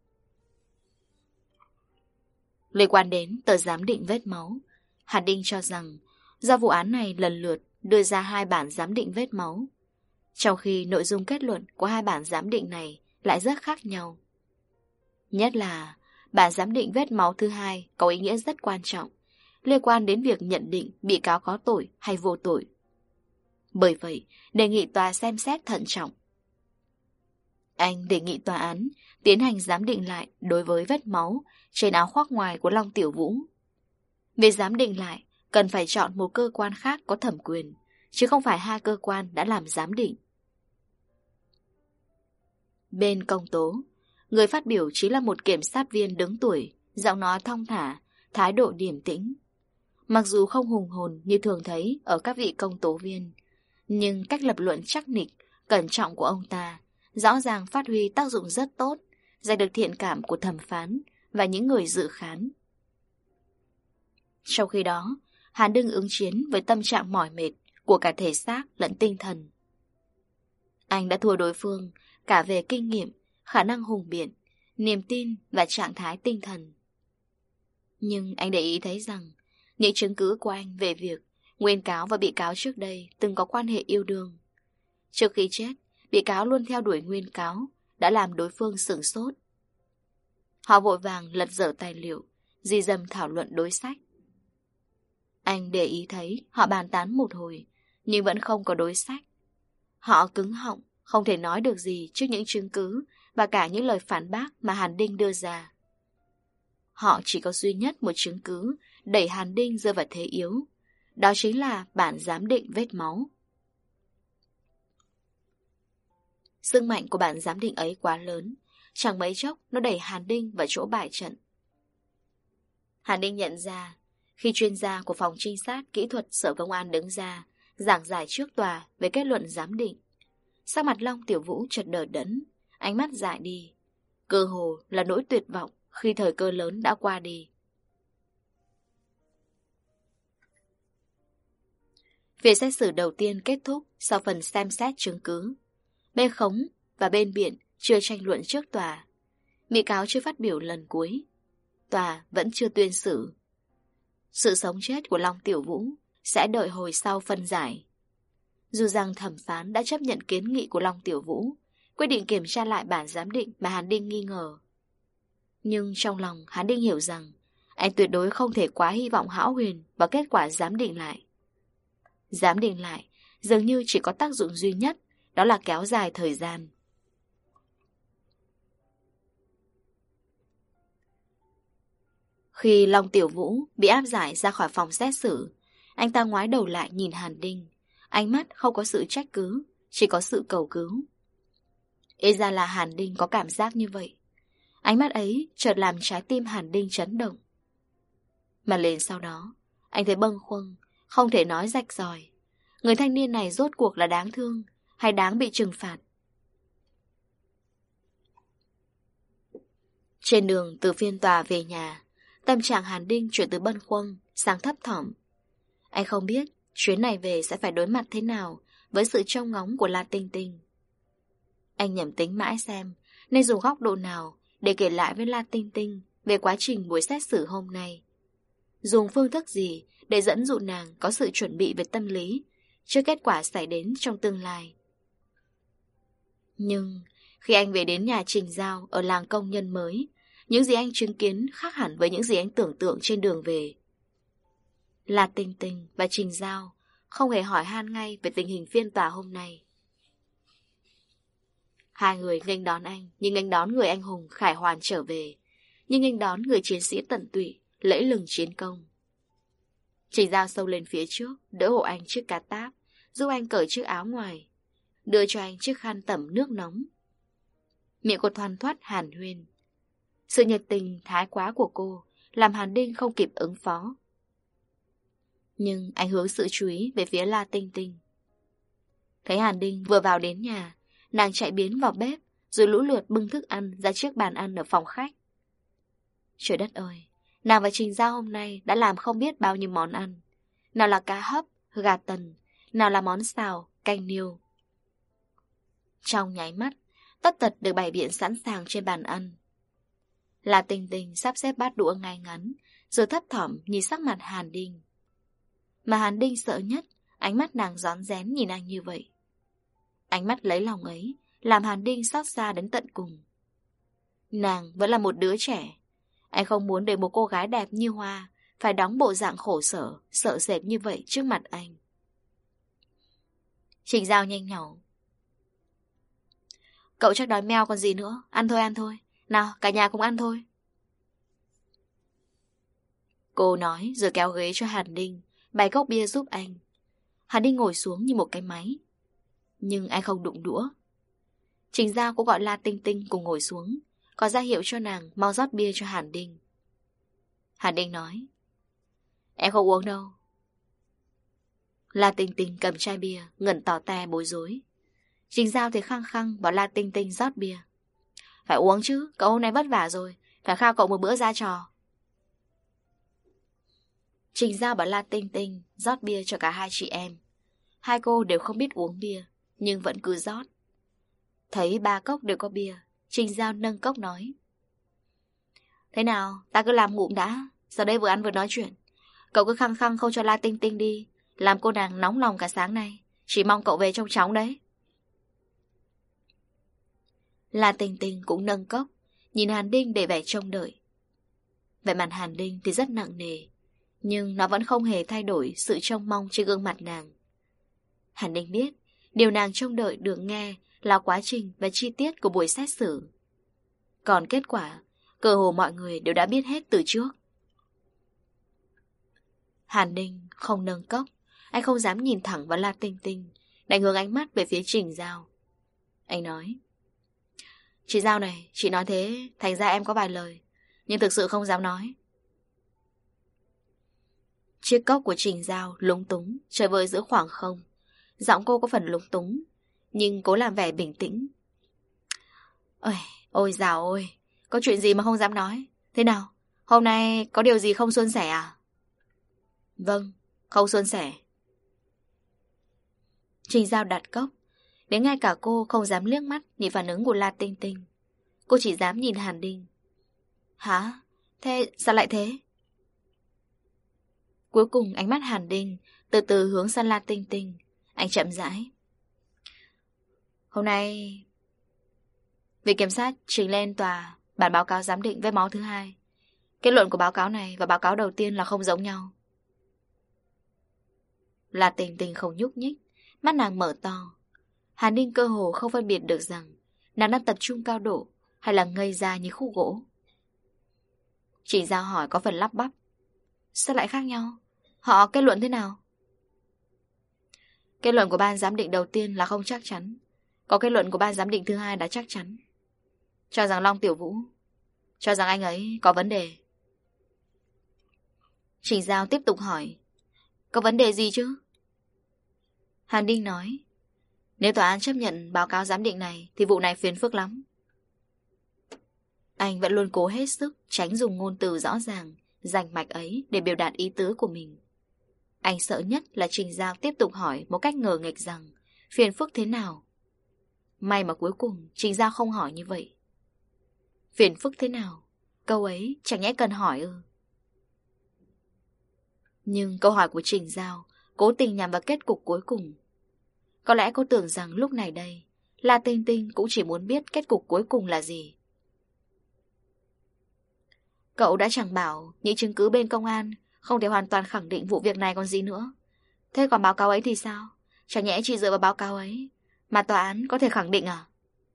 Liên quan đến tờ giám định vết máu, Hàn Đinh cho rằng do vụ án này lần lượt đưa ra hai bản giám định vết máu, trong khi nội dung kết luận của hai bản giám định này lại rất khác nhau. Nhất là bản giám định vết máu thứ hai có ý nghĩa rất quan trọng, liên quan đến việc nhận định bị cáo có tội hay vô tội. Bởi vậy, đề nghị tòa xem xét thận trọng. Anh đề nghị tòa án tiến hành giám định lại đối với vết máu trên áo khoác ngoài của Long Tiểu Vũ. Việc giám định lại cần phải chọn một cơ quan khác có thẩm quyền, chứ không phải hai cơ quan đã làm giám định. Bên công tố, người phát biểu chính là một kiểm sát viên đứng tuổi, giọng nói thong thả, thái độ điềm tĩnh. Mặc dù không hùng hồn như thường thấy ở các vị công tố viên, nhưng cách lập luận chắc nịch, cẩn trọng của ông ta rõ ràng phát huy tác dụng rất tốt, giành được thiện cảm của thẩm phán và những người dự khán. Trong khi đó, Hàn Đinh ứng chiến với tâm trạng mỏi mệt của cả thể xác lẫn tinh thần. Anh đã thua đối phương cả về kinh nghiệm, khả năng hùng biện, niềm tin và trạng thái tinh thần. Nhưng anh để ý thấy rằng những chứng cứ của anh về việc nguyên cáo và bị cáo trước đây từng có quan hệ yêu đương. Trước khi chết, bị cáo luôn theo đuổi nguyên cáo, đã làm đối phương sửng sốt. Họ vội vàng lật dở tài liệu, di dầm thảo luận đối sách. Anh để ý thấy họ bàn tán một hồi, nhưng vẫn không có đối sách. Họ cứng họng, không thể nói được gì trước những chứng cứ và cả những lời phản bác mà Hàn Đinh đưa ra. Họ chỉ có duy nhất một chứng cứ đẩy Hàn Đinh rơi vào thế yếu, đó chính là bản giám định vết máu. Sức mạnh của bản giám định ấy quá lớn, chẳng mấy chốc nó đẩy Hàn Đinh vào chỗ bại trận. Hàn Đinh nhận ra, khi chuyên gia của phòng trinh sát kỹ thuật Sở Công an đứng ra giảng giải trước tòa về kết luận giám định, sắc mặt Long Tiểu Vũ chợt đờ đẫn, ánh mắt dại đi, cơ hồ là nỗi tuyệt vọng khi thời cơ lớn đã qua đi. Phiên xét xử đầu tiên kết thúc sau phần xem xét chứng cứ. Bên khống và bên biện chưa tranh luận trước tòa. Bị cáo chưa phát biểu lần cuối. Tòa vẫn chưa tuyên xử. Sự sống chết của Long Tiểu Vũ sẽ đợi hồi sau phân giải. Dù rằng thẩm phán đã chấp nhận kiến nghị của Long Tiểu Vũ, quyết định kiểm tra lại bản giám định mà Hàn Đinh nghi ngờ. Nhưng trong lòng Hàn Đinh hiểu rằng anh tuyệt đối không thể quá hy vọng hão huyền vào kết quả giám định lại. Giám định lại dường như chỉ có tác dụng duy nhất, đó là kéo dài thời gian. Khi Long Tiểu Vũ bị áp giải ra khỏi phòng xét xử, anh ta ngoái đầu lại nhìn Hàn Đinh, ánh mắt không có sự trách cứ, chỉ có sự cầu cứu. Ê ra là Hàn Đinh có cảm giác như vậy. Ánh mắt ấy chợt làm trái tim Hàn Đinh chấn động. Mà liền sau đó, anh thấy bâng khuâng, không thể nói rạch ròi. Người thanh niên này rốt cuộc là đáng thương hay đáng bị trừng phạt? Trên đường từ phiên tòa về nhà, tâm trạng Hàn Đinh chuyển từ bâng khuâng sang thấp thỏm. Anh không biết chuyến này về sẽ phải đối mặt thế nào với sự trông ngóng của La Tinh Tinh. Anh nhẩm tính mãi xem nên dùng góc độ nào để kể lại với La Tinh Tinh về quá trình buổi xét xử hôm nay. Dùng phương thức gì để dẫn dụ nàng có sự chuẩn bị về tâm lý trước kết quả xảy đến trong tương lai. Nhưng khi anh về đến nhà Trình Giao ở làng công nhân mới, những gì anh chứng kiến khác hẳn với những gì anh tưởng tượng trên đường về. La Tinh Tinh và Trình Giao không hề hỏi han ngay về tình hình phiên tòa hôm nay. Hai người nghênh đón anh như nghênh đón người anh hùng khải hoàn trở về, như nghênh đón người chiến sĩ tận tụy lẫy lừng chiến công. Trình Giao sâu lên phía trước, đỡ hộ anh chiếc cà táp, giúp anh cởi chiếc áo ngoài, đưa cho anh chiếc khăn tẩm nước nóng. Miệng cô thoăn thoắt hàn huyên. Sự nhiệt tình thái quá của cô làm Hàn Đinh không kịp ứng phó. Nhưng anh hướng sự chú ý về phía La Tinh Tinh. Thấy Hàn Đinh vừa vào đến nhà, nàng chạy biến vào bếp, rồi lũ lượt bưng thức ăn ra chiếc bàn ăn ở phòng khách. Trời đất ơi, nàng và Trình Giao hôm nay đã làm không biết bao nhiêu món ăn. Nào là cá hấp, gà tần, nào là món xào, canh niêu. Trong nháy mắt, tất tật được bày biện sẵn sàng trên bàn ăn. La Tinh Tinh sắp xếp bát đũa ngay ngắn, rồi thấp thỏm nhìn sắc mặt Hàn Đinh. Mà Hàn Đinh sợ nhất, ánh mắt nàng rón rén nhìn anh như vậy. Ánh mắt lấy lòng ấy, làm Hàn Đinh xót xa đến tận cùng. Nàng vẫn là một đứa trẻ. Anh không muốn để một cô gái đẹp như Hoa phải đóng bộ dạng khổ sở, sợ sệt như vậy trước mặt anh. Trình Giao nhanh nhảu. Cậu chắc đói meo còn gì nữa. Ăn thôi, ăn thôi. Nào, cả nhà cùng ăn thôi. Cô nói rồi kéo ghế cho Hàn Đinh, bày cốc bia giúp anh. Hàn Đinh ngồi xuống như một cái máy. Nhưng anh không đụng đũa. Trình Giao cũng gọi La Tinh Tinh cùng ngồi xuống, có ra hiệu cho nàng mau rót bia cho Hàn Đinh. Hàn Đinh nói: Em không uống đâu. La Tinh Tinh cầm chai bia, ngẩn tỏ te bối rối. Trình Giao thì khăng khăng bảo La Tinh Tinh rót bia. Phải uống chứ, cậu hôm nay vất vả rồi, phải khao cậu một bữa ra trò. Trình Giao bảo La Tinh Tinh rót bia cho cả hai chị em. Hai cô đều không biết uống bia, nhưng vẫn cứ rót. Thấy ba cốc đều có bia, Trình Giao nâng cốc nói: Thế nào, ta cứ làm ngụm đã, sau đây vừa ăn vừa nói chuyện. Cậu cứ khăng khăng không cho La Tinh Tinh đi, làm cô nàng nóng lòng cả sáng nay. Chỉ mong cậu về trong chóng đấy. La Tinh Tinh cũng nâng cốc, nhìn Hàn Đinh để vẻ trông đợi. Vẻ mặt Hàn Đinh thì rất nặng nề, nhưng nó vẫn không hề thay đổi sự trông mong trên gương mặt nàng. Hàn Đinh biết, điều nàng trông đợi được nghe là quá trình và chi tiết của buổi xét xử. Còn kết quả, cơ hồ mọi người đều đã biết hết từ trước. Hàn Đinh không nâng cốc, anh không dám nhìn thẳng vào La Tinh Tinh, đành hướng ánh mắt về phía Trình Giao. Anh nói: Chị Giao này, chị nói thế, thành ra em có vài lời, nhưng thực sự không dám nói. Chiếc cốc của Trình Giao lúng túng, chơi vơi giữa khoảng không. Giọng cô có phần lúng túng, nhưng cố làm vẻ bình tĩnh. Ôi, ôi dào ôi, có chuyện gì mà không dám nói. Thế nào, hôm nay có điều gì không suôn sẻ à? Vâng, không suôn sẻ. Trình Giao đặt cốc, đến ngay cả cô không dám liếc mắt nhìn phản ứng của La Tinh Tinh. Cô chỉ dám nhìn Hàn Đinh. Hả? Thế sao lại thế? Cuối cùng ánh mắt Hàn Đinh từ từ hướng sang La Tinh Tinh. Anh chậm rãi: Hôm nay Viện Kiểm sát trình lên tòa bản báo cáo giám định vết máu thứ hai. Kết luận của báo cáo này và báo cáo đầu tiên là không giống nhau. La Tinh Tinh không nhúc nhích, mắt nàng mở to. Hàn Đinh cơ hồ không phân biệt được rằng nàng đang tập trung cao độ hay là ngây ra như khúc gỗ. Chị Giao hỏi có phần lắp bắp: Sao lại khác nhau? Họ kết luận thế nào? Kết luận của ban giám định đầu tiên là không chắc chắn, có kết luận của ban giám định thứ hai đã chắc chắn. Cho rằng Long Tiểu Vũ, cho rằng anh ấy có vấn đề. Trình Giao tiếp tục hỏi: Có vấn đề gì chứ? Hàn Đinh nói: Nếu tòa án chấp nhận báo cáo giám định này thì vụ này phiền phức lắm. Anh vẫn luôn cố hết sức tránh dùng ngôn từ rõ ràng, rành mạch ấy để biểu đạt ý tứ của mình. Anh sợ nhất là Trình Giao tiếp tục hỏi một cách ngờ nghệch rằng phiền phức thế nào. May mà cuối cùng Trình Giao không hỏi như vậy. Phiền phức thế nào? Câu ấy chẳng nhẽ cần hỏi ư? Nhưng câu hỏi của Trình Giao cố tình nhằm vào kết cục cuối cùng. Có lẽ cô tưởng rằng lúc này đây La Tinh Tinh cũng chỉ muốn biết kết cục cuối cùng là gì. Cậu đã chẳng bảo những chứng cứ bên công an không thể hoàn toàn khẳng định vụ việc này còn gì nữa. Thế còn báo cáo ấy thì sao? Chẳng nhẽ chỉ dựa vào báo cáo ấy mà tòa án có thể khẳng định à?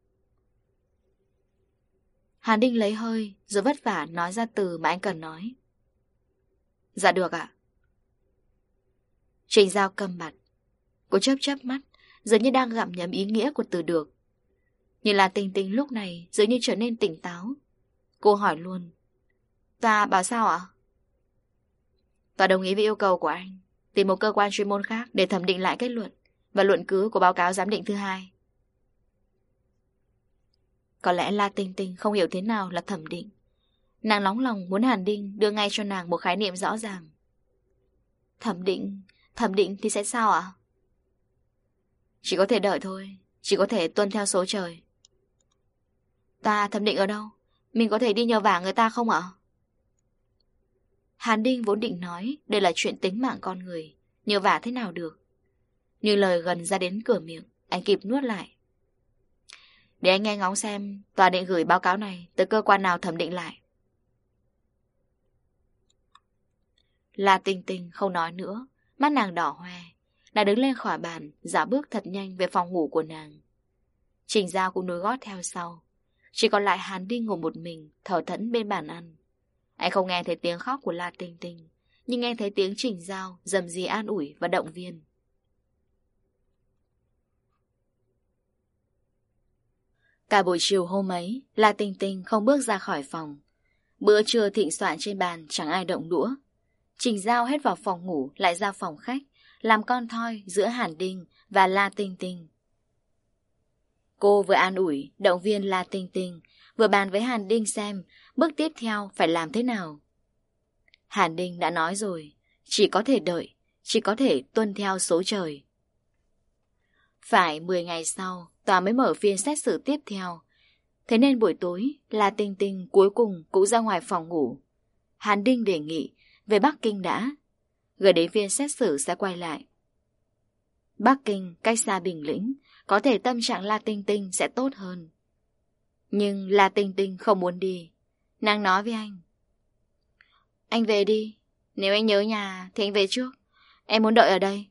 Hàn Đinh lấy hơi rồi vất vả nói ra từ mà anh cần nói. Dạ được ạ. Trình Giao câm mặt. Cô chớp chớp mắt, dường như đang gặm nhấm ý nghĩa của từ được. Nhưng là Tinh Tinh lúc này dường như trở nên tỉnh táo. Cô hỏi luôn: Tòa bảo sao ạ? Tòa đồng ý với yêu cầu của anh, tìm một cơ quan chuyên môn khác để thẩm định lại kết luận và luận cứ của báo cáo giám định thứ hai. Có lẽ La Tinh Tinh không hiểu thế nào là thẩm định. Nàng nóng lòng muốn Hàn Đinh đưa ngay cho nàng một khái niệm rõ ràng. Thẩm định, thẩm định thì sẽ sao ạ? Chỉ có thể đợi thôi. Chỉ có thể tuân theo số trời. Ta thẩm định ở đâu? Mình có thể đi nhờ vả người ta không ạ? Hàn Đinh vốn định nói đây là chuyện tính mạng con người, nhờ vả thế nào được. Nhưng lời gần ra đến cửa miệng, anh kịp nuốt lại. Để anh nghe ngóng xem tòa định gửi báo cáo này tới cơ quan nào thẩm định lại. La Tinh Tinh không nói nữa, mắt nàng đỏ hoe. Nàng đứng lên khỏi bàn, dạo bước thật nhanh về phòng ngủ của nàng. Trình Giao cũng nối gót theo sau. Chỉ còn lại Hàn Đinh ngồi một mình, thở thẫn bên bàn ăn. Anh không nghe thấy tiếng khóc của La Tinh Tinh, nhưng nghe thấy tiếng Trình Giao dầm dì an ủi và động viên. Cả buổi chiều hôm ấy, La Tinh Tinh không bước ra khỏi phòng. Bữa trưa thịnh soạn trên bàn chẳng ai động đũa. Trình Giao hết vào phòng ngủ lại ra phòng khách, làm con thoi giữa Hàn Đinh và La Tinh Tinh. Cô vừa an ủi, động viên La Tinh Tinh, vừa bàn với Hàn Đinh xem bước tiếp theo phải làm thế nào. Hàn Đinh đã nói rồi, chỉ có thể đợi, chỉ có thể tuân theo số trời. Phải mười ngày sau, tòa mới mở phiên xét xử tiếp theo. Thế nên buổi tối, La Tinh Tinh cuối cùng cũng ra ngoài phòng ngủ. Hàn Đinh đề nghị về Bắc Kinh đã, gửi đến phiên xét xử sẽ quay lại. Bắc Kinh cách xa Bình Lĩnh, có thể tâm trạng La Tinh Tinh sẽ tốt hơn. Nhưng La Tinh Tinh không muốn đi. Nàng nói với anh: Anh về đi, nếu anh nhớ nhà thì anh về trước, em muốn đợi ở đây.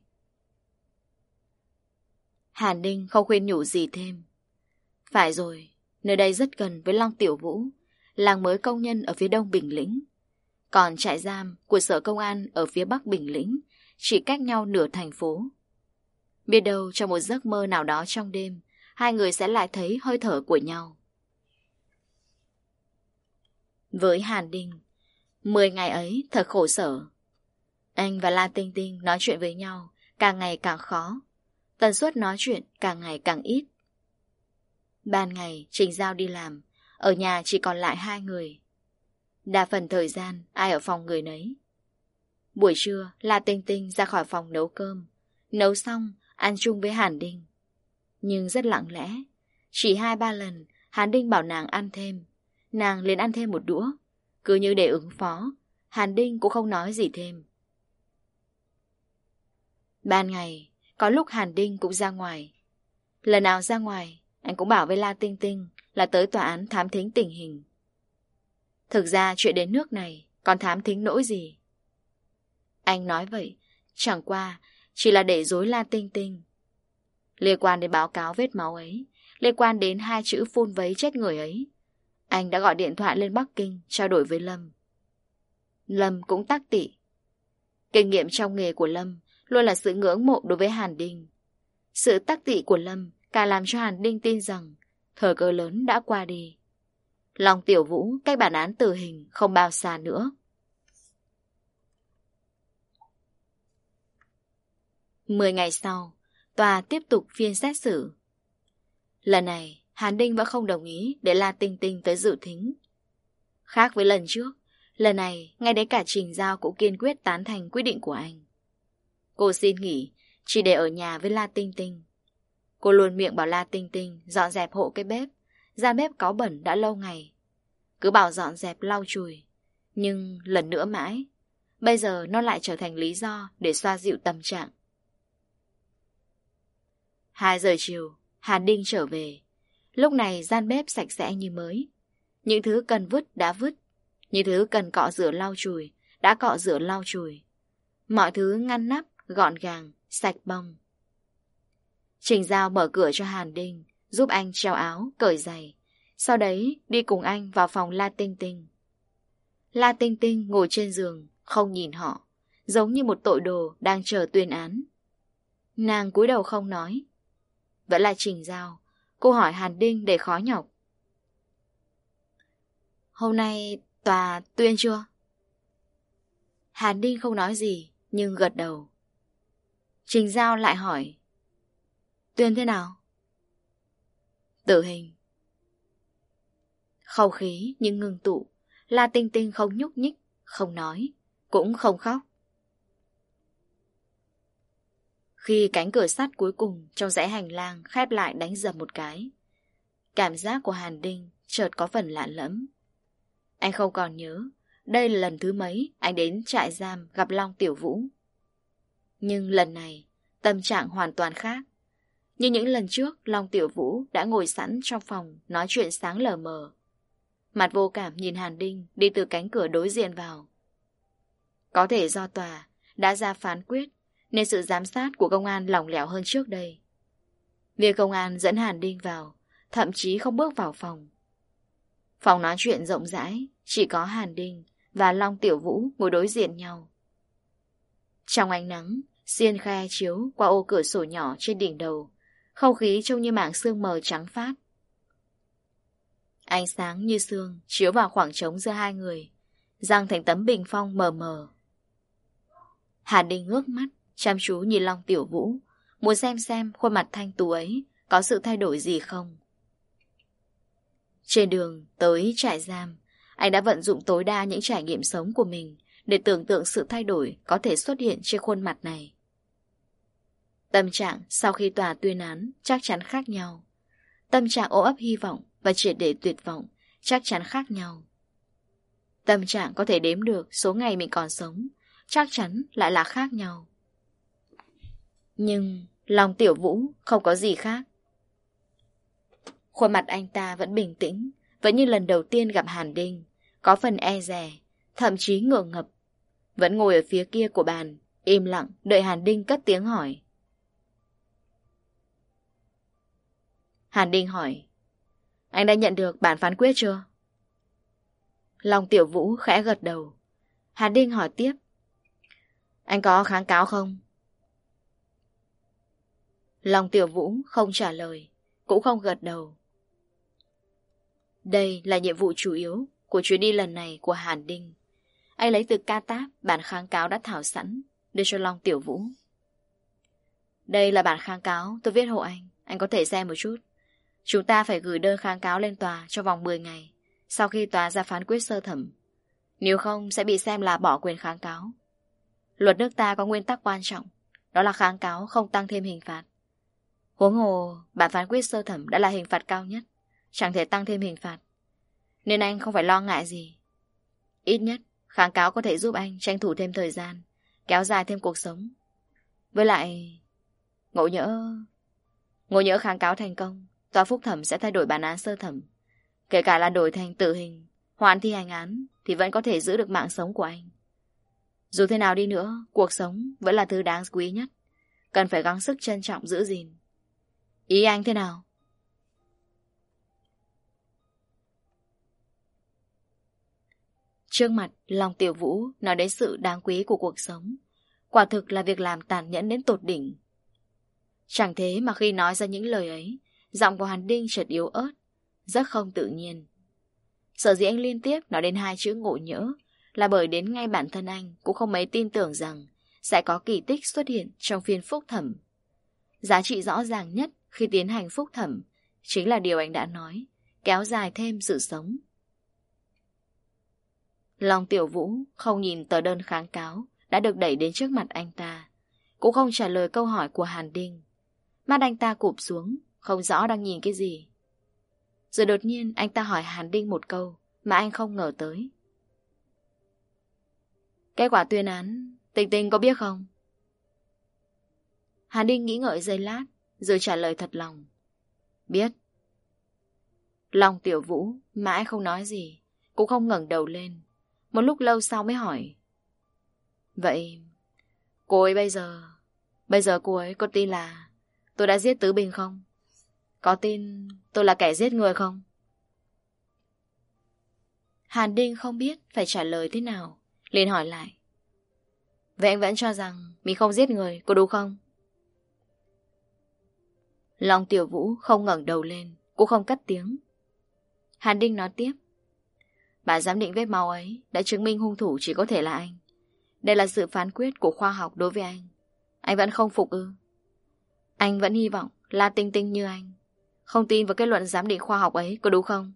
Hàn Đinh không khuyên nhủ gì thêm. Phải rồi, nơi đây rất gần với Long Tiểu Vũ, làng mới công nhân ở phía đông Bình Lĩnh. Còn trại giam của sở công an ở phía bắc Bình Lĩnh chỉ cách nhau nửa thành phố. Biết đâu trong một giấc mơ nào đó trong đêm, hai người sẽ lại thấy hơi thở của nhau. Với Hàn Đinh, mười ngày ấy thật khổ sở. Anh và La Tinh Tinh nói chuyện với nhau càng ngày càng khó, tần suất nói chuyện càng ngày càng ít. Ban ngày Trình Giao đi làm, ở nhà chỉ còn lại hai người. Đa phần thời gian ai ở phòng người nấy. Buổi trưa La Tinh Tinh ra khỏi phòng nấu cơm, nấu xong ăn chung với Hàn Đinh. Nhưng rất lặng lẽ, chỉ hai ba lần Hàn Đinh bảo nàng ăn thêm, nàng liền ăn thêm một đũa. Cứ như để ứng phó, Hàn Đinh cũng không nói gì thêm. Ban ngày có lúc Hàn Đinh cũng ra ngoài. Lần nào ra ngoài, anh cũng bảo với La Tinh Tinh là tới tòa án thám thính tình hình. Thực ra chuyện đến nước này còn thám thính nỗi gì. Anh nói vậy chẳng qua chỉ là để dối La Tinh Tinh. Liên quan đến báo cáo vết máu ấy, liên quan đến hai chữ phun vấy chết người ấy, anh đã gọi điện thoại lên Bắc Kinh trao đổi với Lâm. Lâm cũng tắc tị. Kinh nghiệm trong nghề của Lâm luôn là sự ngưỡng mộ đối với Hàn Đinh. Sự tắc tị của Lâm càng làm cho Hàn Đinh tin rằng thời cơ lớn đã qua đi. Long Tiểu Vũ cách bản án tử hình không bao xa nữa. Mười ngày sau, tòa tiếp tục phiên xét xử. Lần này, Hàn Đinh vẫn không đồng ý để La Tinh Tinh tới dự thính. Khác với lần trước, lần này ngay đến cả Trình Giao cũng kiên quyết tán thành quyết định của anh. Cô xin nghỉ, chỉ để ở nhà với La Tinh Tinh. Cô luôn miệng bảo La Tinh Tinh dọn dẹp hộ cái bếp, gian bếp cáu bẩn đã lâu ngày. Cứ bảo dọn dẹp lau chùi, nhưng lần nữa mãi. Bây giờ nó lại trở thành lý do để xoa dịu tâm trạng. Hai giờ chiều, Hàn Đinh trở về. Lúc này gian bếp sạch sẽ như mới. Những thứ cần vứt đã vứt, những thứ cần cọ rửa lau chùi đã cọ rửa lau chùi. Mọi thứ ngăn nắp, gọn gàng, sạch bong. Trình Giao mở cửa cho Hàn Đinh, giúp anh treo áo, cởi giày. Sau đấy đi cùng anh vào phòng La Tinh Tinh. La Tinh Tinh ngồi trên giường, không nhìn họ, giống như một tội đồ đang chờ tuyên án. Nàng cúi đầu không nói. Vẫn là Trình Giao, cô hỏi Hàn Đinh để khó nhọc. Hôm nay tòa tuyên chưa? Hàn Đinh không nói gì, nhưng gật đầu. Trình Giao lại hỏi. Tuyên thế nào? Tử hình. Khẩu khí nhưng ngưng tụ. La Tinh Tinh không nhúc nhích, không nói, cũng không khóc. Khi cánh cửa sắt cuối cùng trong dãy hành lang khép lại đánh dầm một cái, cảm giác của Hàn Đinh chợt có phần lạ lẫm. Anh không còn nhớ đây là lần thứ mấy anh đến trại giam gặp Long Tiểu Vũ. Nhưng lần này tâm trạng hoàn toàn khác. Như những lần trước, Long Tiểu Vũ đã ngồi sẵn trong phòng nói chuyện sáng lờ mờ. Mặt vô cảm nhìn Hàn Đinh đi từ cánh cửa đối diện vào. Có thể do tòa đã ra phán quyết nên sự giám sát của công an lỏng lẻo hơn trước đây. Việc công an dẫn Hàn Đinh vào, thậm chí không bước vào phòng. Phòng nói chuyện rộng rãi, chỉ có Hàn Đinh và Long Tiểu Vũ ngồi đối diện nhau. Trong ánh nắng, xiên khe chiếu qua ô cửa sổ nhỏ trên đỉnh đầu, không khí trông như mảng sương mờ trắng phác. Ánh sáng như sương chiếu vào khoảng trống giữa hai người, giăng thành tấm bình phong mờ mờ. Hàn Đinh ngước mắt, chăm chú nhìn Long Tiểu Vũ, muốn xem xem khuôn mặt thanh tú ấy có sự thay đổi gì không. Trên đường tới trại giam, anh đã vận dụng tối đa những trải nghiệm sống của mình để tưởng tượng sự thay đổi có thể xuất hiện trên khuôn mặt này. Tâm trạng sau khi tòa tuyên án chắc chắn khác nhau. Tâm trạng ô ấp hy vọng và triệt để tuyệt vọng chắc chắn khác nhau. Tâm trạng có thể đếm được số ngày mình còn sống chắc chắn lại là khác nhau. Nhưng Long Tiểu Vũ không có gì khác. Khuôn mặt anh ta vẫn bình tĩnh, vẫn như lần đầu tiên gặp Hàn Đinh, có phần e dè, thậm chí ngượng ngập. Vẫn ngồi ở phía kia của bàn, im lặng đợi Hàn Đinh cất tiếng hỏi. Hàn Đinh hỏi, anh đã nhận được bản phán quyết chưa? Long Tiểu Vũ khẽ gật đầu. Hàn Đinh hỏi tiếp, anh có kháng cáo không? Long Tiểu Vũ không trả lời, cũng không gật đầu. Đây là nhiệm vụ chủ yếu của chuyến đi lần này của Hàn Đinh. Anh lấy từ ca táp bản kháng cáo đã thảo sẵn, đưa cho Long Tiểu Vũ. Đây là bản kháng cáo tôi viết hộ anh, anh có thể xem một chút. Chúng ta phải gửi đơn kháng cáo lên tòa trong vòng mười ngày sau khi tòa ra phán quyết sơ thẩm. Nếu không sẽ bị xem là bỏ quyền kháng cáo. Luật nước ta có nguyên tắc quan trọng, đó là kháng cáo không tăng thêm hình phạt. Huống hồ bản phán quyết sơ thẩm đã là hình phạt cao nhất, chẳng thể tăng thêm hình phạt. Nên anh không phải lo ngại gì. Ít nhất kháng cáo có thể giúp anh tranh thủ thêm thời gian, kéo dài thêm cuộc sống. Với lại Ngộ nhỡ Ngộ nhỡ kháng cáo thành công, tòa phúc thẩm sẽ thay đổi bản án sơ thẩm. Kể cả là đổi thành tử hình, hoãn thi hành án, thì vẫn có thể giữ được mạng sống của anh. Dù thế nào đi nữa, cuộc sống vẫn là thứ đáng quý nhất, cần phải gắng sức trân trọng giữ gìn. Ý anh thế nào? Trước mặt Long Tiểu Vũ nói đến sự đáng quý của cuộc sống, quả thực là việc làm tàn nhẫn đến tột đỉnh. Chẳng thế mà khi nói ra những lời ấy, giọng của Hàn Đinh chợt yếu ớt, rất không tự nhiên. Sở dĩ anh liên tiếp nói đến hai chữ ngộ nhỡ là bởi đến ngay bản thân anh cũng không mấy tin tưởng rằng sẽ có kỳ tích xuất hiện trong phiên phúc thẩm. Giá trị rõ ràng nhất khi tiến hành phúc thẩm chính là điều anh đã nói, kéo dài thêm sự sống. Long Tiểu Vũ không nhìn tờ đơn kháng cáo đã được đẩy đến trước mặt anh ta, cũng không trả lời câu hỏi của Hàn Đinh. Mắt anh ta cụp xuống, không rõ đang nhìn cái gì. Rồi đột nhiên anh ta hỏi Hàn Đinh một câu mà anh không ngờ tới. Kết quả tuyên án, Tình Tình có biết không? Hàn Đinh nghĩ ngợi giây lát, rồi trả lời thật lòng. Biết. Long Tiểu Vũ mãi không nói gì, cũng không ngẩng đầu lên. Một lúc lâu sau mới hỏi. Vậy cô ấy bây giờ Bây giờ cô ấy có tin là tôi đã giết Tứ Bình không? Có tin tôi là kẻ giết người không? Hàn Đinh không biết phải trả lời thế nào, liền hỏi lại. Vậy anh vẫn cho rằng mình không giết người, có đúng không? Long Tiểu Vũ không ngẩng đầu lên, cũng không cất tiếng. Hàn Đinh nói tiếp. Bà giám định vết máu ấy đã chứng minh hung thủ chỉ có thể là anh. Đây là sự phán quyết của khoa học đối với anh. Anh vẫn không phục ư? Anh vẫn hy vọng là Tinh Tinh như anh, không tin vào kết luận giám định khoa học ấy, có đúng không?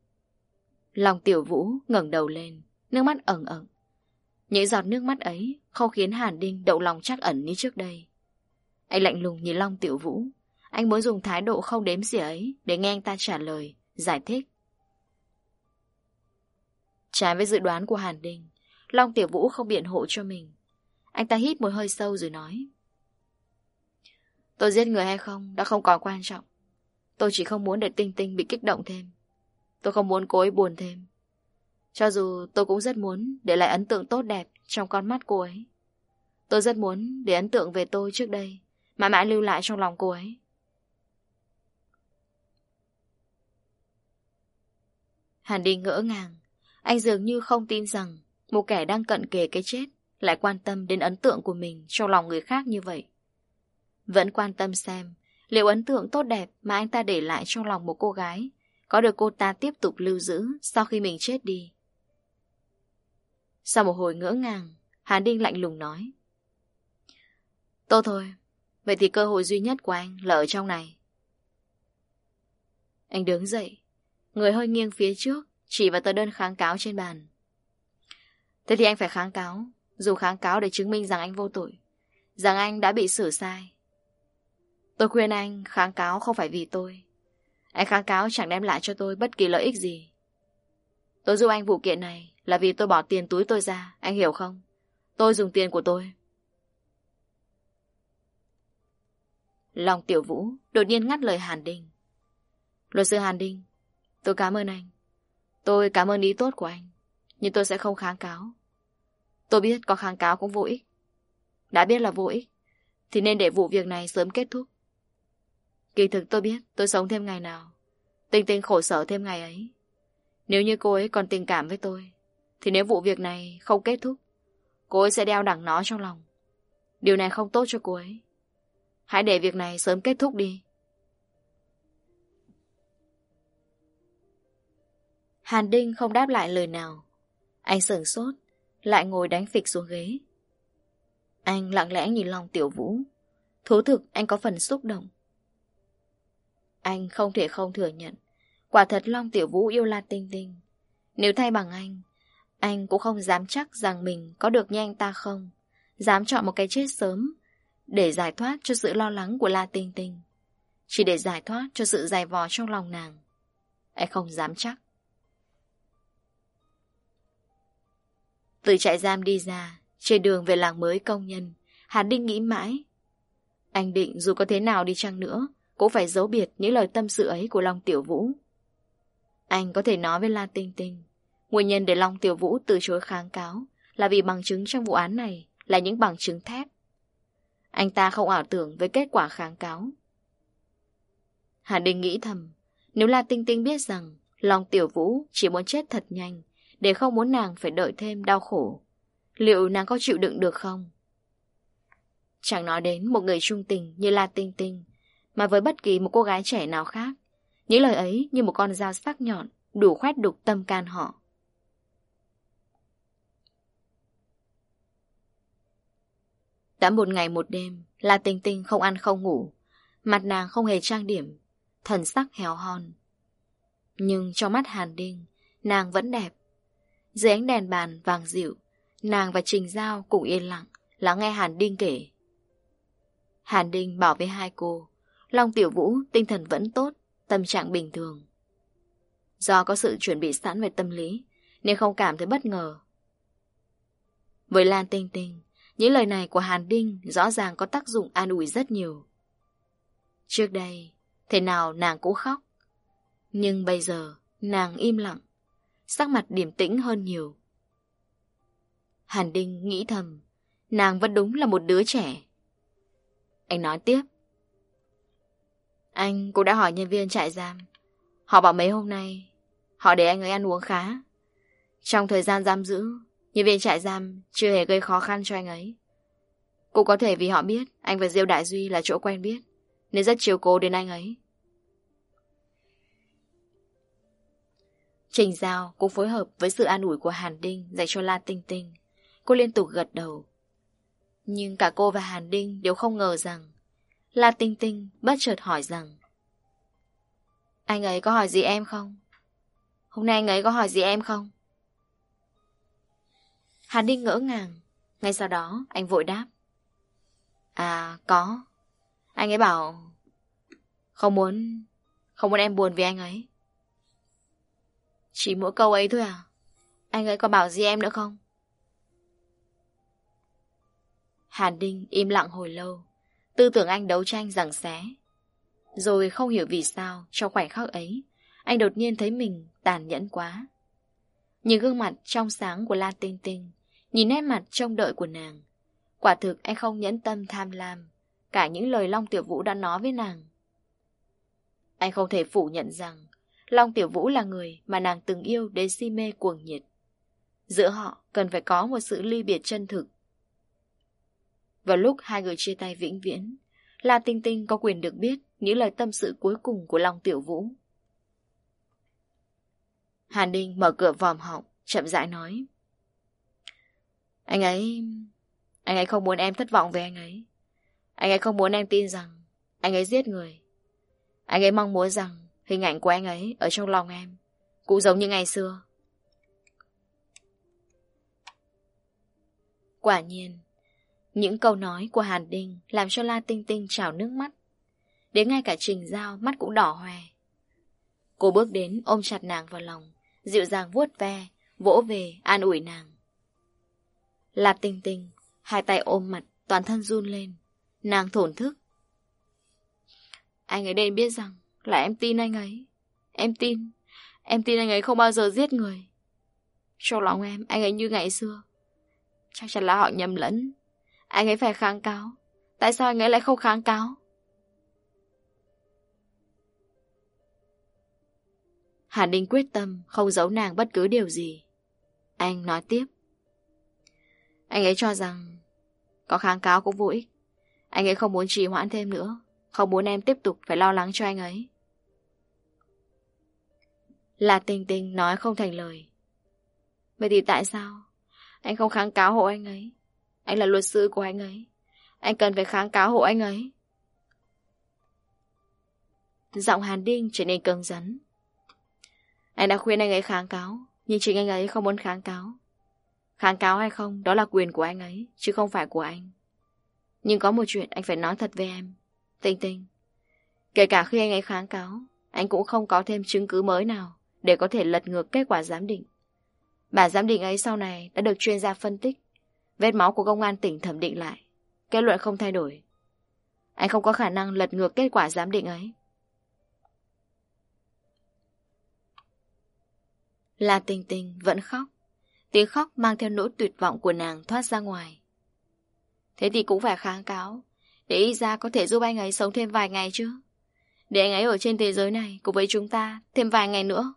Long Tiểu Vũ ngẩng đầu lên, nước mắt ẩn ẩn. Những giọt nước mắt ấy không khiến Hàn Đinh động lòng trắc ẩn như trước đây. Anh lạnh lùng nhìn Long Tiểu Vũ. Anh muốn dùng thái độ không đếm xỉa ấy để nghe anh ta trả lời, giải thích. Trái với dự đoán của Hàn Đinh, Long Tiểu Vũ không biện hộ cho mình. Anh ta hít một hơi sâu rồi nói. Tôi giết người hay không đã không còn quan trọng. Tôi chỉ không muốn để Tinh Tinh bị kích động thêm. Tôi không muốn cô ấy buồn thêm. Cho dù tôi cũng rất muốn để lại ấn tượng tốt đẹp trong con mắt cô ấy. Tôi rất muốn để ấn tượng về tôi trước đây mãi mãi lưu lại trong lòng cô ấy. Hàn Đinh ngỡ ngàng. Anh dường như không tin rằng một kẻ đang cận kề cái chết lại quan tâm đến ấn tượng của mình trong lòng người khác như vậy. Vẫn quan tâm xem liệu ấn tượng tốt đẹp mà anh ta để lại trong lòng một cô gái có được cô ta tiếp tục lưu giữ sau khi mình chết đi. Sau một hồi ngỡ ngàng, Hàn Đinh lạnh lùng nói. Tốt thôi, vậy thì cơ hội duy nhất của anh là ở trong này. Anh đứng dậy, người hơi nghiêng phía trước, chỉ vào tờ đơn kháng cáo trên bàn. Thế thì anh phải kháng cáo, dùng kháng cáo để chứng minh rằng anh vô tội, rằng anh đã bị xử sai. Tôi khuyên anh kháng cáo không phải vì tôi. Anh kháng cáo chẳng đem lại cho tôi bất kỳ lợi ích gì. Tôi giúp anh vụ kiện này là vì tôi bỏ tiền túi tôi ra, anh hiểu không? Tôi dùng tiền của tôi. Long Tiểu Vũ đột nhiên ngắt lời Hàn Đinh. Luật sư Hàn Đinh, tôi cảm ơn anh. Tôi cảm ơn ý tốt của anh, nhưng tôi sẽ không kháng cáo. Tôi biết có kháng cáo cũng vô ích. Đã biết là vô ích thì nên để vụ việc này sớm kết thúc. Kỳ thực tôi biết tôi sống thêm ngày nào, Tinh Tinh khổ sở thêm ngày ấy. Nếu như cô ấy còn tình cảm với tôi, thì nếu vụ việc này không kết thúc, cô ấy sẽ đeo đẳng nó trong lòng. Điều này không tốt cho cô ấy. Hãy để việc này sớm kết thúc đi. Hàn Đinh không đáp lại lời nào. Anh sửng sốt, lại ngồi đánh phịch xuống ghế. Anh lặng lẽ nhìn Long Tiểu Vũ. Thú thực anh có phần xúc động. Anh không thể không thừa nhận, quả thật Long Tiểu Vũ yêu La Tinh Tinh. Nếu thay bằng anh, anh cũng không dám chắc rằng mình có được như anh ta không. Dám chọn một cái chết sớm để giải thoát cho sự lo lắng của La Tinh Tinh, chỉ để giải thoát cho sự dày vò trong lòng nàng. Anh không dám chắc. Từ trại giam đi ra, trên đường về làng mới công nhân, Hàn Đinh nghĩ mãi. Anh định dù có thế nào đi chăng nữa cũng phải giấu biệt những lời tâm sự ấy của Long Tiểu Vũ. Anh có thể nói với La Tinh Tinh, nguyên nhân để Long Tiểu Vũ từ chối kháng cáo là vì bằng chứng trong vụ án này là những bằng chứng thép. Anh ta không ảo tưởng với kết quả kháng cáo. Hàn Đinh nghĩ thầm, nếu La Tinh Tinh biết rằng Long Tiểu Vũ chỉ muốn chết thật nhanh để không muốn nàng phải đợi thêm đau khổ, liệu nàng có chịu đựng được không? Chẳng nói đến một người trung tình như La Tinh Tinh, mà với bất kỳ một cô gái trẻ nào khác, những lời ấy như một con dao sắc nhọn đủ khoét đục tâm can họ. Đã một ngày một đêm, La Tinh Tinh không ăn không ngủ, mặt nàng không hề trang điểm, thần sắc héo hon. Nhưng trong mắt Hàn Đinh, nàng vẫn đẹp. Dưới ánh đèn bàn vàng dịu, nàng và Trình Giao cũng yên lặng lắng nghe Hàn Đinh kể. Hàn Đinh bảo với hai cô, Long Tiểu Vũ tinh thần vẫn tốt, tâm trạng bình thường. Do có sự chuẩn bị sẵn về tâm lý nên không cảm thấy bất ngờ. Với Lan Tinh Tinh, những lời này của Hàn Đinh rõ ràng có tác dụng an ủi rất nhiều. Trước đây, thế nào nàng cũng khóc, nhưng bây giờ nàng im lặng, sắc mặt điềm tĩnh hơn nhiều. Hàn Đinh nghĩ thầm, nàng vẫn đúng là một đứa trẻ. Anh nói tiếp. Anh cũng đã hỏi nhân viên trại giam. Họ bảo mấy hôm nay họ để anh ấy ăn uống khá. Trong thời gian giam giữ, nhân viên trại giam chưa hề gây khó khăn cho anh ấy. Cũng có thể vì họ biết anh và Diêu Đại Duy là chỗ quen biết, nên rất chiếu cố đến anh ấy. Trình Giao cũng phối hợp với sự an ủi của Hàn Đinh dành cho La Tinh Tinh. Cô liên tục gật đầu. Nhưng cả cô và Hàn Đinh đều không ngờ rằng La Tinh Tinh bất chợt hỏi rằng, anh ấy có hỏi gì em không? Hôm nay anh ấy có hỏi gì em không? Hàn Đinh ngỡ ngàng. Ngay sau đó anh vội đáp. À có. Anh ấy bảo Không muốn Không muốn em buồn vì anh ấy. Chỉ mỗi câu ấy thôi à? Anh ấy có bảo gì em nữa không? Hàn Đinh im lặng hồi lâu. Tư tưởng anh đấu tranh giằng xé. Rồi không hiểu vì sao trong khoảnh khắc ấy anh đột nhiên thấy mình tàn nhẫn quá. Nhìn gương mặt trong sáng của La Tinh Tinh, nhìn nét mặt trông đợi của nàng, quả thực anh không nhẫn tâm tham lam cả những lời Long Tiểu Vũ đã nói với nàng. Anh không thể phủ nhận rằng Long Tiểu Vũ là người mà nàng từng yêu đến si mê cuồng nhiệt. Giữa họ cần phải có một sự ly biệt chân thực. Vào lúc hai người chia tay vĩnh viễn, La Tinh Tinh có quyền được biết những lời tâm sự cuối cùng của Long Tiểu Vũ. Hàn Đinh mở cửa vòm họng, chậm rãi nói. Anh ấy... Anh ấy không muốn em thất vọng về anh ấy. Anh ấy không muốn em tin rằng anh ấy giết người. Anh ấy mong muốn rằng hình ảnh của anh ấy ở trong lòng em cũng giống như ngày xưa. Quả nhiên, những câu nói của Hàn Đinh làm cho La Tinh Tinh trào nước mắt. Đến ngay cả Trình Giao mắt cũng đỏ hoe. Cô bước đến ôm chặt nàng vào lòng, dịu dàng vuốt ve, vỗ về an ủi nàng. La Tinh Tinh hai tay ôm mặt, toàn thân run lên. Nàng thổn thức. Anh ấy nên biết rằng là em tin anh ấy. Em tin Em tin anh ấy không bao giờ giết người. Trong lòng em, anh ấy như ngày xưa. Chắc chắn là họ nhầm lẫn. Anh ấy phải kháng cáo. Tại sao anh ấy lại không kháng cáo? Hàn Đinh quyết tâm không giấu nàng bất cứ điều gì. Anh nói tiếp. Anh ấy cho rằng có kháng cáo cũng vô ích. Anh ấy không muốn trì hoãn thêm nữa. Không muốn em tiếp tục phải lo lắng cho anh ấy. La Tinh Tinh nói không thành lời. Vậy thì tại sao anh không kháng cáo hộ anh ấy? Anh là luật sư của anh ấy. Anh cần phải kháng cáo hộ anh ấy. Giọng Hàn Đinh trở nên cứng rắn. Anh đã khuyên anh ấy kháng cáo, nhưng chính anh ấy không muốn kháng cáo. Kháng cáo hay không, đó là quyền của anh ấy, chứ không phải của anh. Nhưng có một chuyện anh phải nói thật với em, Tinh Tinh. Kể cả khi anh ấy kháng cáo, anh cũng không có thêm chứng cứ mới nào để có thể lật ngược kết quả giám định. Bản giám định ấy sau này đã được chuyên gia phân tích, vết máu của công an tỉnh thẩm định lại, kết luận không thay đổi. Anh không có khả năng lật ngược kết quả giám định ấy. La Tinh Tinh vẫn khóc. Tiếng khóc mang theo nỗi tuyệt vọng của nàng thoát ra ngoài. Thế thì cũng phải kháng cáo, để ít ra có thể giúp anh ấy sống thêm vài ngày chứ. Để anh ấy ở trên thế giới này cùng với chúng ta thêm vài ngày nữa.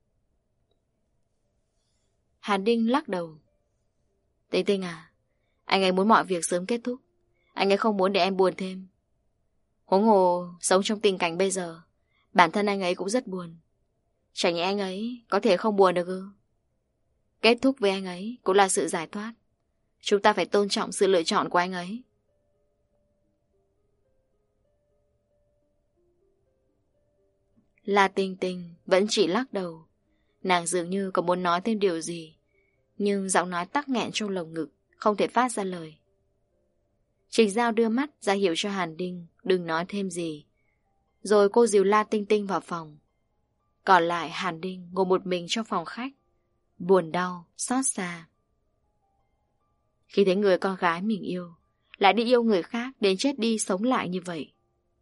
Hàn Đinh lắc đầu. Tinh Tinh à, anh ấy muốn mọi việc sớm kết thúc. Anh ấy không muốn để em buồn thêm. Huống hồ sống trong tình cảnh bây giờ, bản thân anh ấy cũng rất buồn. Chẳng nhẽ anh ấy có thể không buồn được ư? Kết thúc với anh ấy cũng là sự giải thoát. Chúng ta phải tôn trọng sự lựa chọn của anh ấy. La Tinh Tinh vẫn chỉ lắc đầu. Nàng dường như có muốn nói thêm điều gì, nhưng giọng nói tắc nghẹn trong lồng ngực, không thể phát ra lời. Trình Giao đưa mắt ra hiệu cho Hàn Đinh đừng nói thêm gì. Rồi cô dìu La Tinh Tinh vào phòng. Còn lại Hàn Đinh ngồi một mình trong phòng khách, buồn đau, xót xa. Khi thấy người con gái mình yêu lại đi yêu người khác đến chết đi sống lại như vậy.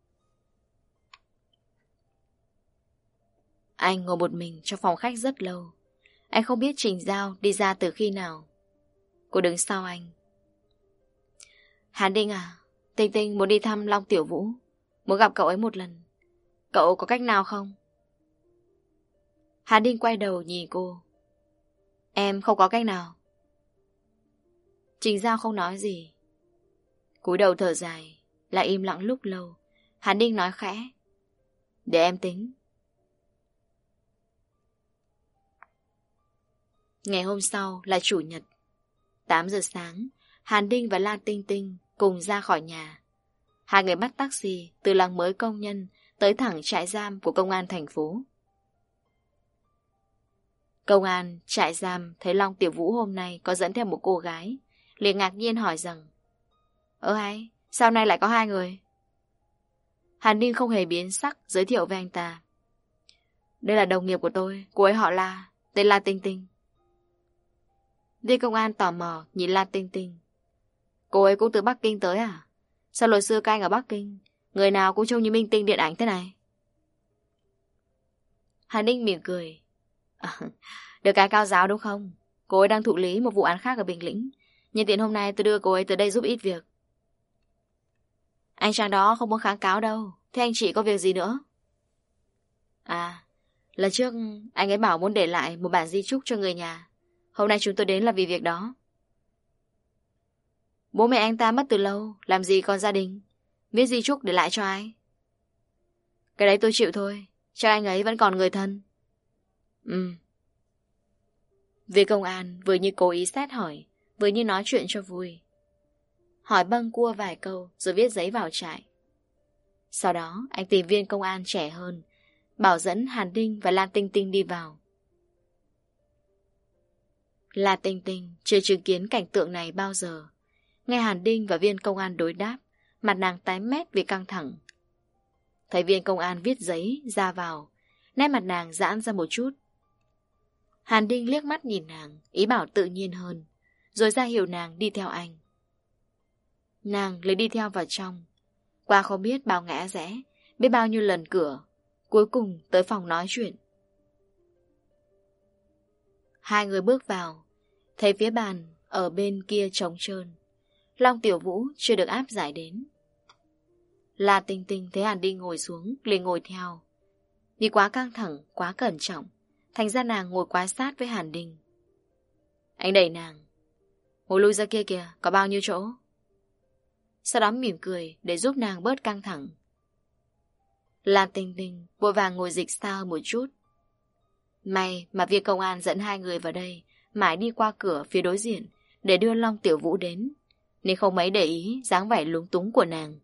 Anh ngồi một mình trong phòng khách rất lâu. Anh không biết Trình Giao đi ra từ khi nào. Cô đứng sau anh. Hàn Đinh à, Tinh Tinh muốn đi thăm Long Tiểu Vũ, muốn gặp cậu ấy một lần. Cậu có cách nào không? Hàn Đinh quay đầu nhìn cô. Em không có cách nào. Trình Giao không nói gì. Cúi đầu thở dài, lại im lặng lúc lâu. Hàn Đinh nói khẽ. Để em tính. Ngày hôm sau là chủ nhật. Tám giờ sáng, Hàn Đinh và La Tinh Tinh cùng ra khỏi nhà. Hai người bắt taxi từ làng mới công nhân tới thẳng trại giam của công an thành phố. Công an trại giam thấy Long Tiểu Vũ hôm nay có dẫn theo một cô gái, liền ngạc nhiên hỏi rằng: Ơ hay, sao nay lại có hai người? Hàn Ninh không hề biến sắc, giới thiệu với anh ta: Đây là đồng nghiệp của tôi, cô ấy họ La, tên La Tinh Tinh. Viên công an tò mò nhìn La Tinh Tinh. Cô ấy cũng từ Bắc Kinh tới à? Sao luật sư các anh ở Bắc Kinh người nào cũng trông như minh tinh điện ảnh thế này? Hàn Ninh mỉm cười. À, được cái cao giáo đúng không? Cô ấy đang thụ lý một vụ án khác ở Bình Lĩnh. Nhân tiện hôm nay tôi đưa cô ấy tới đây giúp ít việc. Anh chàng đó không muốn kháng cáo đâu. Thế anh chị có việc gì nữa? À, lần trước anh ấy bảo muốn để lại một bản di chúc cho người nhà. Hôm nay chúng tôi đến là vì việc đó. Bố mẹ anh ta mất từ lâu, làm gì còn gia đình. Viết di chúc để lại cho ai? Cái đấy tôi chịu thôi. Cho anh ấy vẫn còn người thân. Ừ. Viên công an vừa như cố ý xét hỏi, vừa như nói chuyện cho vui. Hỏi bâng cua vài câu rồi viết giấy vào trại. Sau đó anh tìm viên công an trẻ hơn, bảo dẫn Hàn Ninh và La Tinh Tinh đi vào. La Tinh Tinh chưa chứng kiến cảnh tượng này bao giờ. Nghe Hàn Ninh và viên công an đối đáp, mặt nàng tái mét vì căng thẳng. Thấy viên công an viết giấy ra vào, nét mặt nàng giãn ra một chút. Hàn Ninh liếc mắt nhìn nàng, ý bảo tự nhiên hơn, rồi ra hiệu nàng đi theo anh. Nàng lấy đi theo vào trong. Qua không biết bao ngã rẽ, biết bao nhiêu lần cửa, cuối cùng tới phòng nói chuyện. Hai người bước vào, thấy phía bàn ở bên kia trống trơn. Long Tiểu Vũ chưa được áp giải đến. La Tinh Tinh thấy Hàn Ninh ngồi xuống, liền ngồi theo. Vì quá căng thẳng, quá cẩn trọng, thành ra nàng ngồi quá sát với Hàn Ninh. Anh đẩy nàng: Ngồi lui ra kia kìa, có bao nhiêu chỗ? Sau đó mỉm cười để giúp nàng bớt căng thẳng. La Tinh Tinh vội vàng ngồi dịch sao một chút. May mà viên công an dẫn hai người vào đây, mãi đi qua cửa phía đối diện để đưa Long Tiểu Vũ đến, nên không mấy để ý dáng vẻ lúng túng của nàng.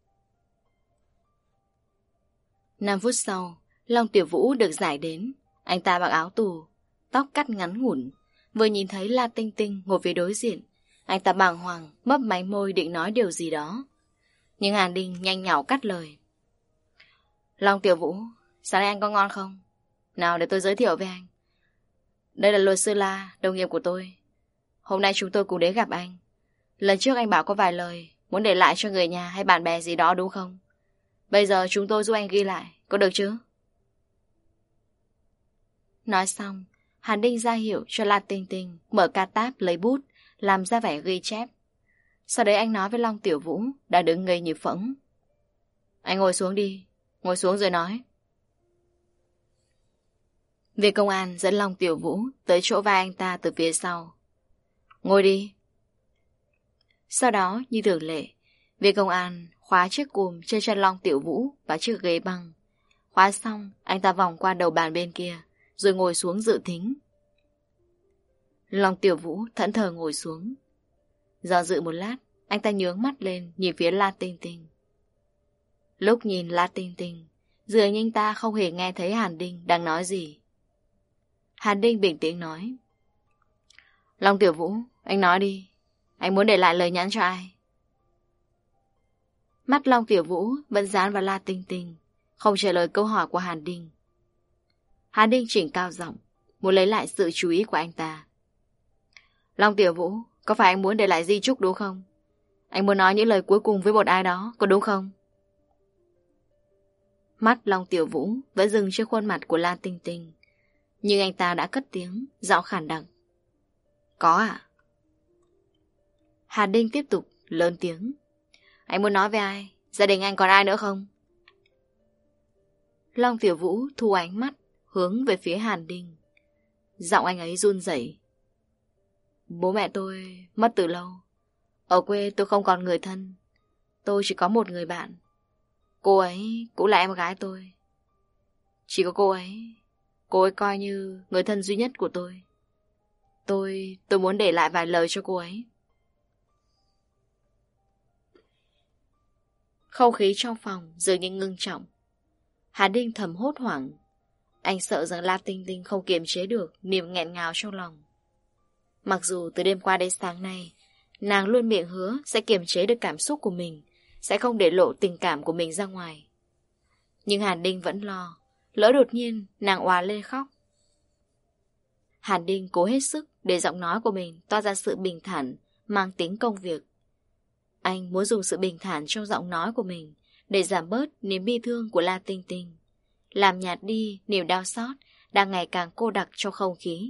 Năm phút sau, Long Tiểu Vũ được giải đến. Anh ta mặc áo tù, tóc cắt ngắn ngủn. Vừa nhìn thấy La Tinh Tinh ngồi phía đối diện, anh ta bàng hoàng mấp máy môi định nói điều gì đó. Nhưng Hàn Ninh nhanh nhảu cắt lời: Long Tiểu Vũ, sáng nay anh có ngon không? Nào để tôi giới thiệu với anh. Đây là luật sư La, đồng nghiệp của tôi. Hôm nay chúng tôi cùng đến gặp anh. Lần trước anh bảo có vài lời muốn để lại cho người nhà hay bạn bè gì đó đúng không? Bây giờ chúng tôi giúp anh ghi lại, có được chứ? Nói xong, Hàn Ninh ra hiệu cho La Tinh Tinh mở ca táp lấy bút, làm ra vẻ ghi chép. Sau đấy anh nói với Long Tiểu Vũ đã đứng ngây như phỗng: Anh ngồi xuống đi, ngồi xuống rồi nói. Viên công an dẫn Long Tiểu Vũ tới chỗ vai anh ta từ phía sau. Ngồi đi. Sau đó như thường lệ, viên công an khóa chiếc cùm trên chân Long Tiểu Vũ và chiếc ghế băng. Khóa xong, anh ta vòng qua đầu bàn bên kia, rồi ngồi xuống dự thính. Long Tiểu Vũ thẫn thờ ngồi xuống. Do dự một lát, anh ta nhướng mắt lên nhìn phía La Tinh Tinh. Lúc nhìn La Tinh Tinh, dường như anh ta không hề nghe thấy Hàn Ninh đang nói gì. Hàn Ninh bình tĩnh nói: Long Tiểu Vũ, anh nói đi. Anh muốn để lại lời nhắn cho ai? Mắt Long Tiểu Vũ vẫn dán vào La Tinh Tinh, không trả lời câu hỏi của Hàn Ninh. Hàn Ninh chỉnh cao giọng, muốn lấy lại sự chú ý của anh ta. Long Tiểu Vũ, có phải anh muốn để lại di chúc đúng không? Anh muốn nói những lời cuối cùng với một ai đó, có đúng không? Mắt Long Tiểu Vũ vẫn dừng trên khuôn mặt của La Tinh Tinh, nhưng anh ta đã cất tiếng, giọng khản đặc: Có ạ. À? Hàn Ninh tiếp tục lớn tiếng: Anh muốn nói với ai? Gia đình anh còn ai nữa không? Long Tiểu Vũ thu ánh mắt hướng về phía Hàn Ninh. Giọng anh ấy run rẩy: Bố mẹ tôi mất từ lâu. Ở quê tôi không còn người thân. Tôi chỉ có một người bạn. Cô ấy cũng là em gái tôi. Chỉ có cô ấy. Cô ấy coi như người thân duy nhất của tôi. Tôi, tôi muốn để lại vài lời cho cô ấy. Không khí trong phòng dường như ngưng trọng. Hàn Ninh thầm hốt hoảng. Anh sợ rằng La Tinh Tinh không kiềm chế được niềm nghẹn ngào trong lòng. Mặc dù từ đêm qua đến sáng nay Nàng luôn miệng hứa sẽ kiềm chế được cảm xúc của mình, sẽ không để lộ tình cảm của mình ra ngoài. Nhưng Hàn Đinh vẫn lo, lỡ đột nhiên nàng òa lên khóc. Hàn Đinh cố hết sức để giọng nói của mình toa ra sự bình thản, mang tính công việc. Anh muốn dùng sự bình thản trong giọng nói của mình để giảm bớt niềm bi thương của La Tinh Tinh, làm nhạt đi niềm đau xót đang ngày càng cô đặc trong không khí.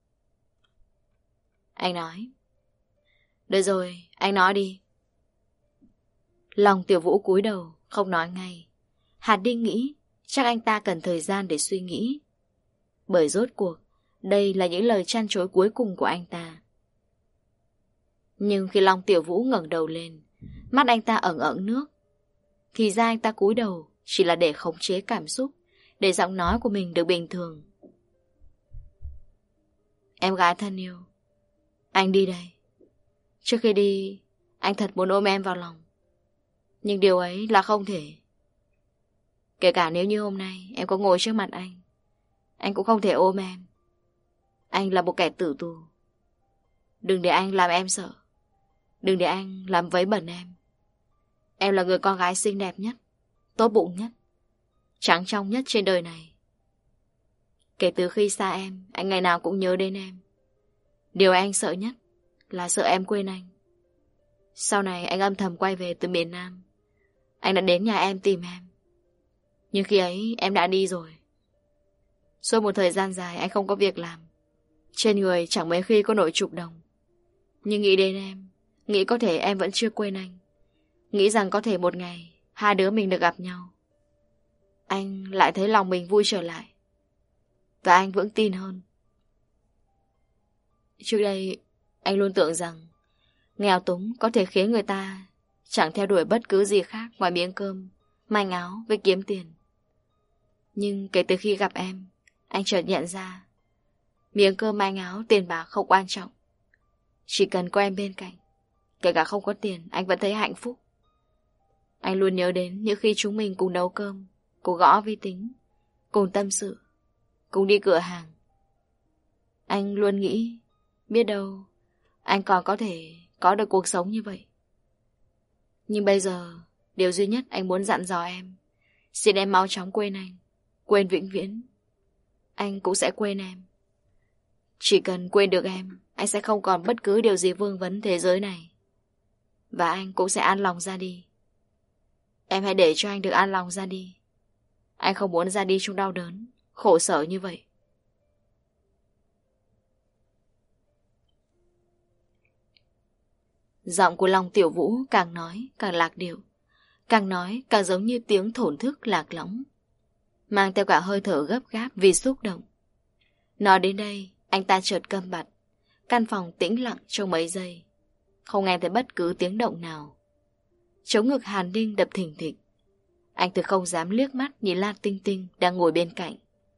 Anh nói. Được rồi, anh nói đi. Lòng Tiểu Vũ cúi đầu, không nói ngay. Hàn Đinh nghĩ chắc anh ta cần thời gian để suy nghĩ. Bởi rốt cuộc, đây là những lời trăn trối cuối cùng của anh ta. Nhưng khi Long Tiểu Vũ ngẩng đầu lên, mắt anh ta ẩn ẩn nước. Thì ra anh ta cúi đầu chỉ là để khống chế cảm xúc, để giọng nói của mình được bình thường. Em gái thân yêu, anh đi đây. Trước khi đi, anh thật muốn ôm em vào lòng. Nhưng điều ấy là không thể. Kể cả nếu như hôm nay em có ngồi trước mặt anh, anh cũng không thể ôm em. Anh là một kẻ tử tù. Đừng để anh làm em sợ. Đừng để anh làm vấy bẩn em. Em là người con gái xinh đẹp nhất, tốt bụng nhất, trắng trong nhất trên đời này. Kể từ khi xa em, anh ngày nào cũng nhớ đến em. Điều anh sợ nhất là sợ em quên anh. Sau này anh âm thầm quay về từ miền Nam. Anh đã đến nhà em tìm em. Nhưng khi ấy em đã đi rồi. Suốt một thời gian dài anh không có việc làm. Trên người chẳng mấy khi có nổi chục đồng. Nhưng nghĩ đến em, nghĩ có thể em vẫn chưa quên anh. Nghĩ rằng có thể một ngày hai đứa mình được gặp nhau. Anh lại thấy lòng mình vui trở lại. Và anh vững tin hơn. Trước đây anh luôn tưởng rằng nghèo túng có thể khiến người ta chẳng theo đuổi bất cứ gì khác ngoài miếng cơm, manh áo với kiếm tiền. Nhưng kể từ khi gặp em, anh chợt nhận ra miếng cơm, manh áo, tiền bạc không quan trọng. Chỉ cần có em bên cạnh, kể cả không có tiền, anh vẫn thấy hạnh phúc. Anh luôn nhớ đến những khi chúng mình cùng nấu cơm, cùng gõ vi tính, cùng tâm sự, cùng đi cửa hàng. Anh luôn nghĩ, biết đâu anh còn có thể có được cuộc sống như vậy. Nhưng bây giờ, điều duy nhất anh muốn dặn dò em, xin em mau chóng quên anh, quên vĩnh viễn. Anh cũng sẽ quên em. Chỉ cần quên được em, anh sẽ không còn bất cứ điều gì vương vấn thế giới này. Và anh cũng sẽ an lòng ra đi. Em hãy để cho anh được an lòng ra đi. Anh không muốn ra đi trong đau đớn, khổ sở như vậy. Giọng của Long Tiểu Vũ càng nói càng lạc điệu, càng nói càng giống như tiếng thổn thức lạc lõng, mang theo cả hơi thở gấp gáp vì xúc động. Nói đến đây, anh ta chợt câm bặt. Căn phòng tĩnh lặng trong mấy giây, không nghe thấy bất cứ tiếng động nào. Chống ngực Hàn Đinh đập thình thịch. Anh thực không dám liếc mắt nhìn La Tinh Tinh đang ngồi bên cạnh.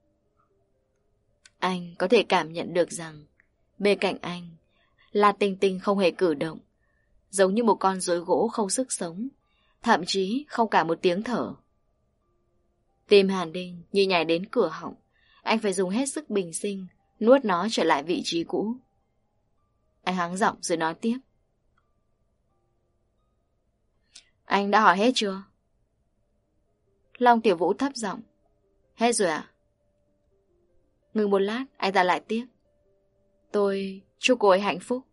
Anh có thể cảm nhận được rằng bên cạnh anh, La Tinh Tinh không hề cử động, giống như một con rối gỗ không sức sống, thậm chí không cả một tiếng thở. Tim Hàn Đinh như nhảy đến cửa họng. Anh phải dùng hết sức bình sinh nuốt nó trở lại vị trí cũ. Anh hắng giọng rồi nói tiếp. Anh đã hỏi hết chưa? Long Tiểu Vũ thấp giọng. Hết rồi à? Ngừng một lát, anh ta lại tiếp. Tôi chúc cô ấy hạnh phúc.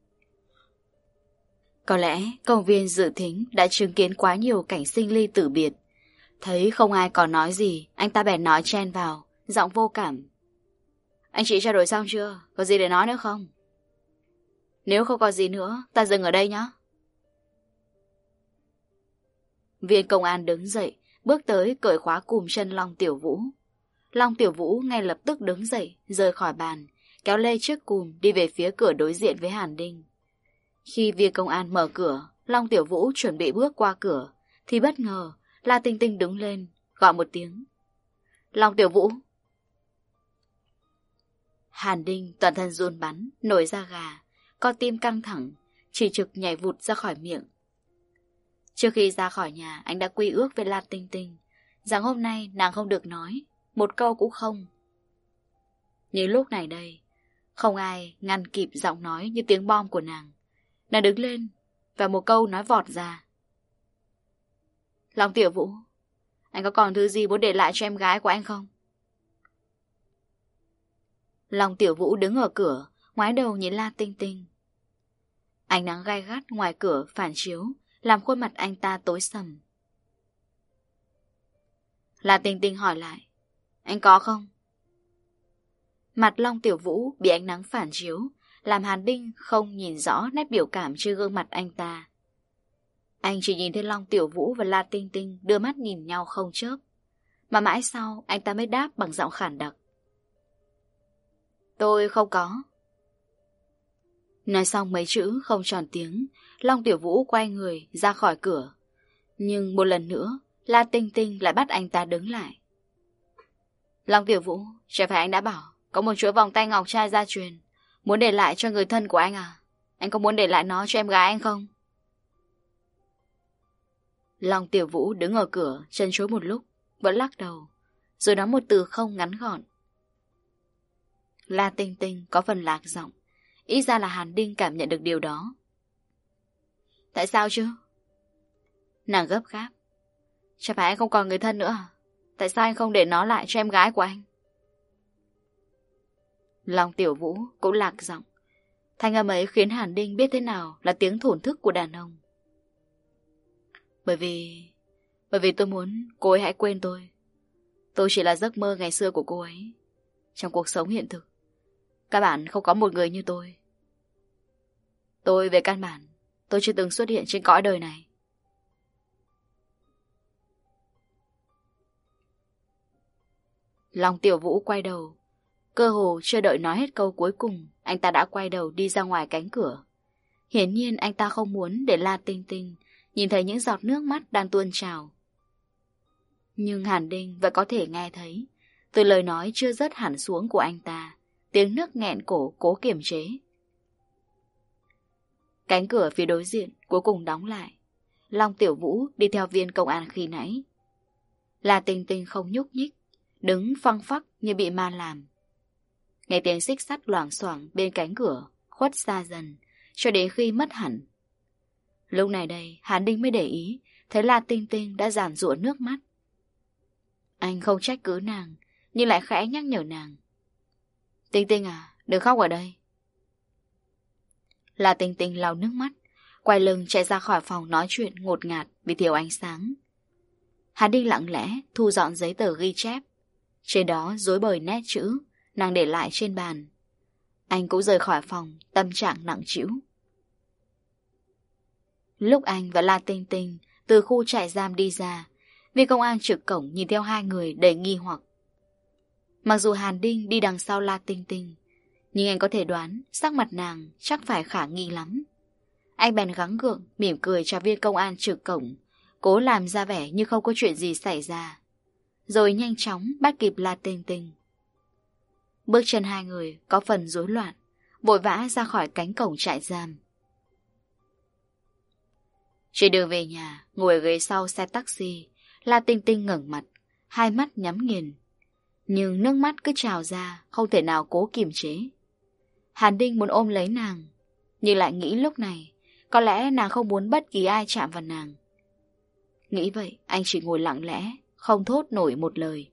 Có lẽ công viên dự thính đã chứng kiến quá nhiều cảnh sinh ly tử biệt. Thấy không ai còn nói gì, anh ta bèn nói chen vào, giọng vô cảm. Anh chị trao đổi xong chưa? Có gì để nói nữa không? Nếu không có gì nữa, ta dừng ở đây nhé. Viên công an đứng dậy, bước tới cởi khóa cùm chân Long Tiểu Vũ. Long Tiểu Vũ ngay lập tức đứng dậy, rời khỏi bàn, kéo lê chiếc cùm đi về phía cửa đối diện với Hàn Đinh. Khi viên công an mở cửa, Long Tiểu Vũ chuẩn bị bước qua cửa, thì bất ngờ La Tinh Tinh đứng lên, gọi một tiếng. Long Tiểu Vũ. Hàn Đinh toàn thân run bắn, nổi da gà, con tim căng thẳng, chỉ trực nhảy vụt ra khỏi miệng. Trước khi ra khỏi nhà, anh đã quy ước với La Tinh Tinh rằng hôm nay nàng không được nói, một câu cũng không. Nhưng lúc này đây, không ai ngăn kịp giọng nói như tiếng bom của nàng. Nàng đứng lên, và một câu nói vọt ra. Long Tiểu Vũ, anh có còn thứ gì muốn để lại cho em gái của anh không? Long Tiểu Vũ đứng ở cửa, ngoái đầu nhìn La Tinh Tinh. Ánh nắng gai gắt ngoài cửa phản chiếu, làm khuôn mặt anh ta tối sầm. La Tinh Tinh hỏi lại, anh có không? Mặt Long Tiểu Vũ bị ánh nắng phản chiếu, làm Hàn Đinh không nhìn rõ nét biểu cảm trên gương mặt anh ta. Anh chỉ nhìn thấy Long Tiểu Vũ và La Tinh Tinh đưa mắt nhìn nhau không chớp, mà mãi sau anh ta mới đáp bằng giọng khản đặc. Tôi không có. Nói xong mấy chữ không tròn tiếng, Long Tiểu Vũ quay người ra khỏi cửa. Nhưng một lần nữa, La Tinh Tinh lại bắt anh ta đứng lại. Long Tiểu Vũ, chẳng phải anh đã bảo có một chuỗi vòng tay ngọc trai gia truyền muốn để lại cho người thân của anh à? Anh có muốn để lại nó cho em gái anh không? Long Tiểu Vũ đứng ở cửa chân chối một lúc, vẫn lắc đầu, rồi nói một từ không ngắn gọn. La Tinh Tinh có phần lạc giọng, ý ra là Hàn Đinh cảm nhận được điều đó. Tại sao chứ? Nàng gấp gáp. Chả phải anh không còn người thân nữa à? Tại sao anh không để nó lại cho em gái của anh? Long Tiểu Vũ cũng lạc giọng. Thanh âm ấy khiến Hàn Đinh biết thế nào là tiếng thổn thức của đàn ông. Bởi vì... Bởi vì tôi muốn cô ấy hãy quên tôi. Tôi chỉ là giấc mơ ngày xưa của cô ấy. Trong cuộc sống hiện thực, các bạn không có một người như tôi. Tôi về căn bản, tôi chưa từng xuất hiện trên cõi đời này. Long Tiểu Vũ quay đầu. Cơ hồ chưa đợi nói hết câu cuối cùng, anh ta đã quay đầu đi ra ngoài cánh cửa. Hiển nhiên anh ta không muốn để La Tinh Tinh nhìn thấy những giọt nước mắt đang tuôn trào. Nhưng Hàn Đinh vẫn có thể nghe thấy, từ lời nói chưa dứt hẳn xuống của anh ta, tiếng nước nghẹn cổ cố kiềm chế. Cánh cửa phía đối diện cuối cùng đóng lại. Long Tiểu Vũ đi theo viên công an khi nãy. La Tinh Tinh không nhúc nhích, đứng phăng phắc như bị ma làm. Nghe tiếng xích sắt loảng xoảng bên cánh cửa khuất xa dần, cho đến khi mất hẳn. Lúc này đây Hàn Đinh mới để ý thấy La Tinh Tinh đã giàn giụa nước mắt. Anh không trách cứ nàng, nhưng lại khẽ nhắc nhở nàng. Tinh Tinh à, đừng khóc ở đây. La Tinh Tinh lau nước mắt, quay lưng chạy ra khỏi phòng nói chuyện ngột ngạt vì thiếu ánh sáng. Hàn Đinh lặng lẽ thu dọn giấy tờ ghi chép. Trên đó rối bời nét chữ nàng để lại trên bàn. Anh cũng rời khỏi phòng, tâm trạng nặng trĩu. Lúc anh và La Tinh Tinh từ khu trại giam đi ra, viên công an trực cổng nhìn theo hai người đầy nghi hoặc. Mặc dù Hàn Đinh đi đằng sau La Tinh Tinh, nhưng anh có thể đoán sắc mặt nàng chắc phải khả nghi lắm. Anh bèn gắng gượng mỉm cười cho viên công an trực cổng, cố làm ra vẻ như không có chuyện gì xảy ra, rồi nhanh chóng bắt kịp La Tinh Tinh. Bước chân hai người có phần rối loạn, vội vã ra khỏi cánh cổng trại giam. Trên đường về nhà, ngồi ở ghế sau xe taxi, La Tinh Tinh ngẩng mặt, hai mắt nhắm nghiền, nhưng nước mắt cứ trào ra, không thể nào cố kiềm chế. Hàn Đinh muốn ôm lấy nàng, nhưng lại nghĩ lúc này có lẽ nàng không muốn bất kỳ ai chạm vào nàng. Nghĩ vậy, anh chỉ ngồi lặng lẽ, không thốt nổi một lời.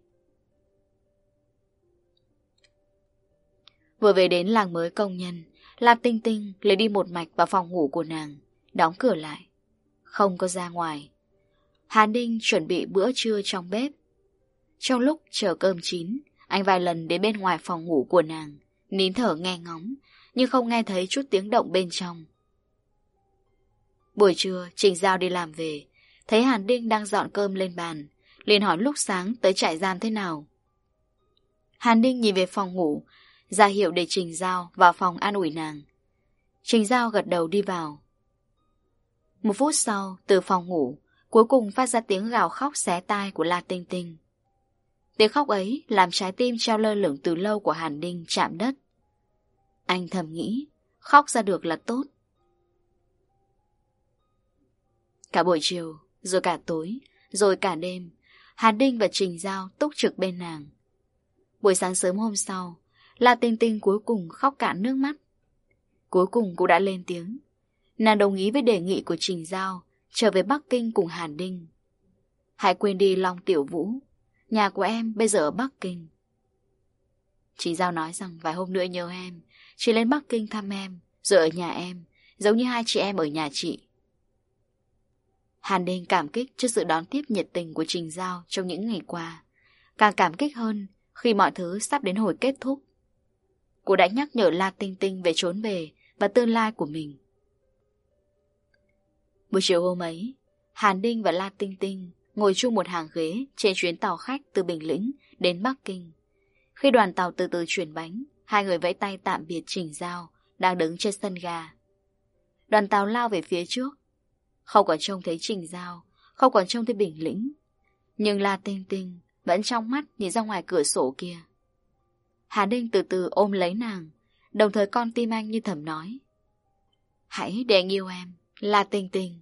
Vừa về đến làng mới công nhân, La Tinh Tinh lấy đi một mạch vào phòng ngủ của nàng, đóng cửa lại, không có ra ngoài. Hàn Đinh chuẩn bị bữa trưa trong bếp. Trong lúc chờ cơm chín, anh vài lần đến bên ngoài phòng ngủ của nàng, nín thở nghe ngóng, nhưng không nghe thấy chút tiếng động bên trong. Buổi trưa, Trình Giao đi làm về, thấy Hàn Đinh đang dọn cơm lên bàn, liền hỏi lúc sáng tới trại giam thế nào. Hàn Đinh nhìn về phòng ngủ, ra hiệu để Trình Giao vào phòng an ủi nàng. Trình Giao gật đầu đi vào. Một phút sau, từ phòng ngủ, cuối cùng phát ra tiếng gào khóc xé tai của La Tinh Tinh. Tiếng khóc ấy làm trái tim treo lơ lửng từ lâu của Hàn Đinh chạm đất. Anh thầm nghĩ, khóc ra được là tốt. Cả buổi chiều, rồi cả tối, rồi cả đêm, Hàn Đinh và Trình Giao túc trực bên nàng. Buổi sáng sớm hôm sau, La Tinh Tinh cuối cùng khóc cạn nước mắt. Cuối cùng cũng đã lên tiếng. Nàng đồng ý với đề nghị của Trình Giao trở về Bắc Kinh cùng Hàn Đinh. Hãy quên đi Long Tiểu Vũ, nhà của em bây giờ ở Bắc Kinh. Trình Giao nói rằng vài hôm nữa nhớ em, chị lên Bắc Kinh thăm em, rồi ở nhà em, giống như hai chị em ở nhà chị. Hàn Đinh cảm kích trước sự đón tiếp nhiệt tình của Trình Giao trong những ngày qua, càng cảm kích hơn khi mọi thứ sắp đến hồi kết thúc. Cô đã nhắc nhở La Tinh Tinh về trốn về và tương lai của mình. Buổi chiều hôm ấy, Hàn Đinh và La Tinh Tinh ngồi chung một hàng ghế trên chuyến tàu khách từ Bình Lĩnh đến Bắc Kinh. Khi đoàn tàu từ từ chuyển bánh, hai người vẫy tay tạm biệt Trình Giao đang đứng trên sân ga. Đoàn tàu lao về phía trước, không còn trông thấy Trình Giao, không còn trông thấy Bình Lĩnh, nhưng La Tinh Tinh vẫn trong mắt nhìn ra ngoài cửa sổ kia. Hàn Đinh từ từ ôm lấy nàng, đồng thời con tim anh như thầm nói: hãy để anh yêu em, La Tinh Tinh.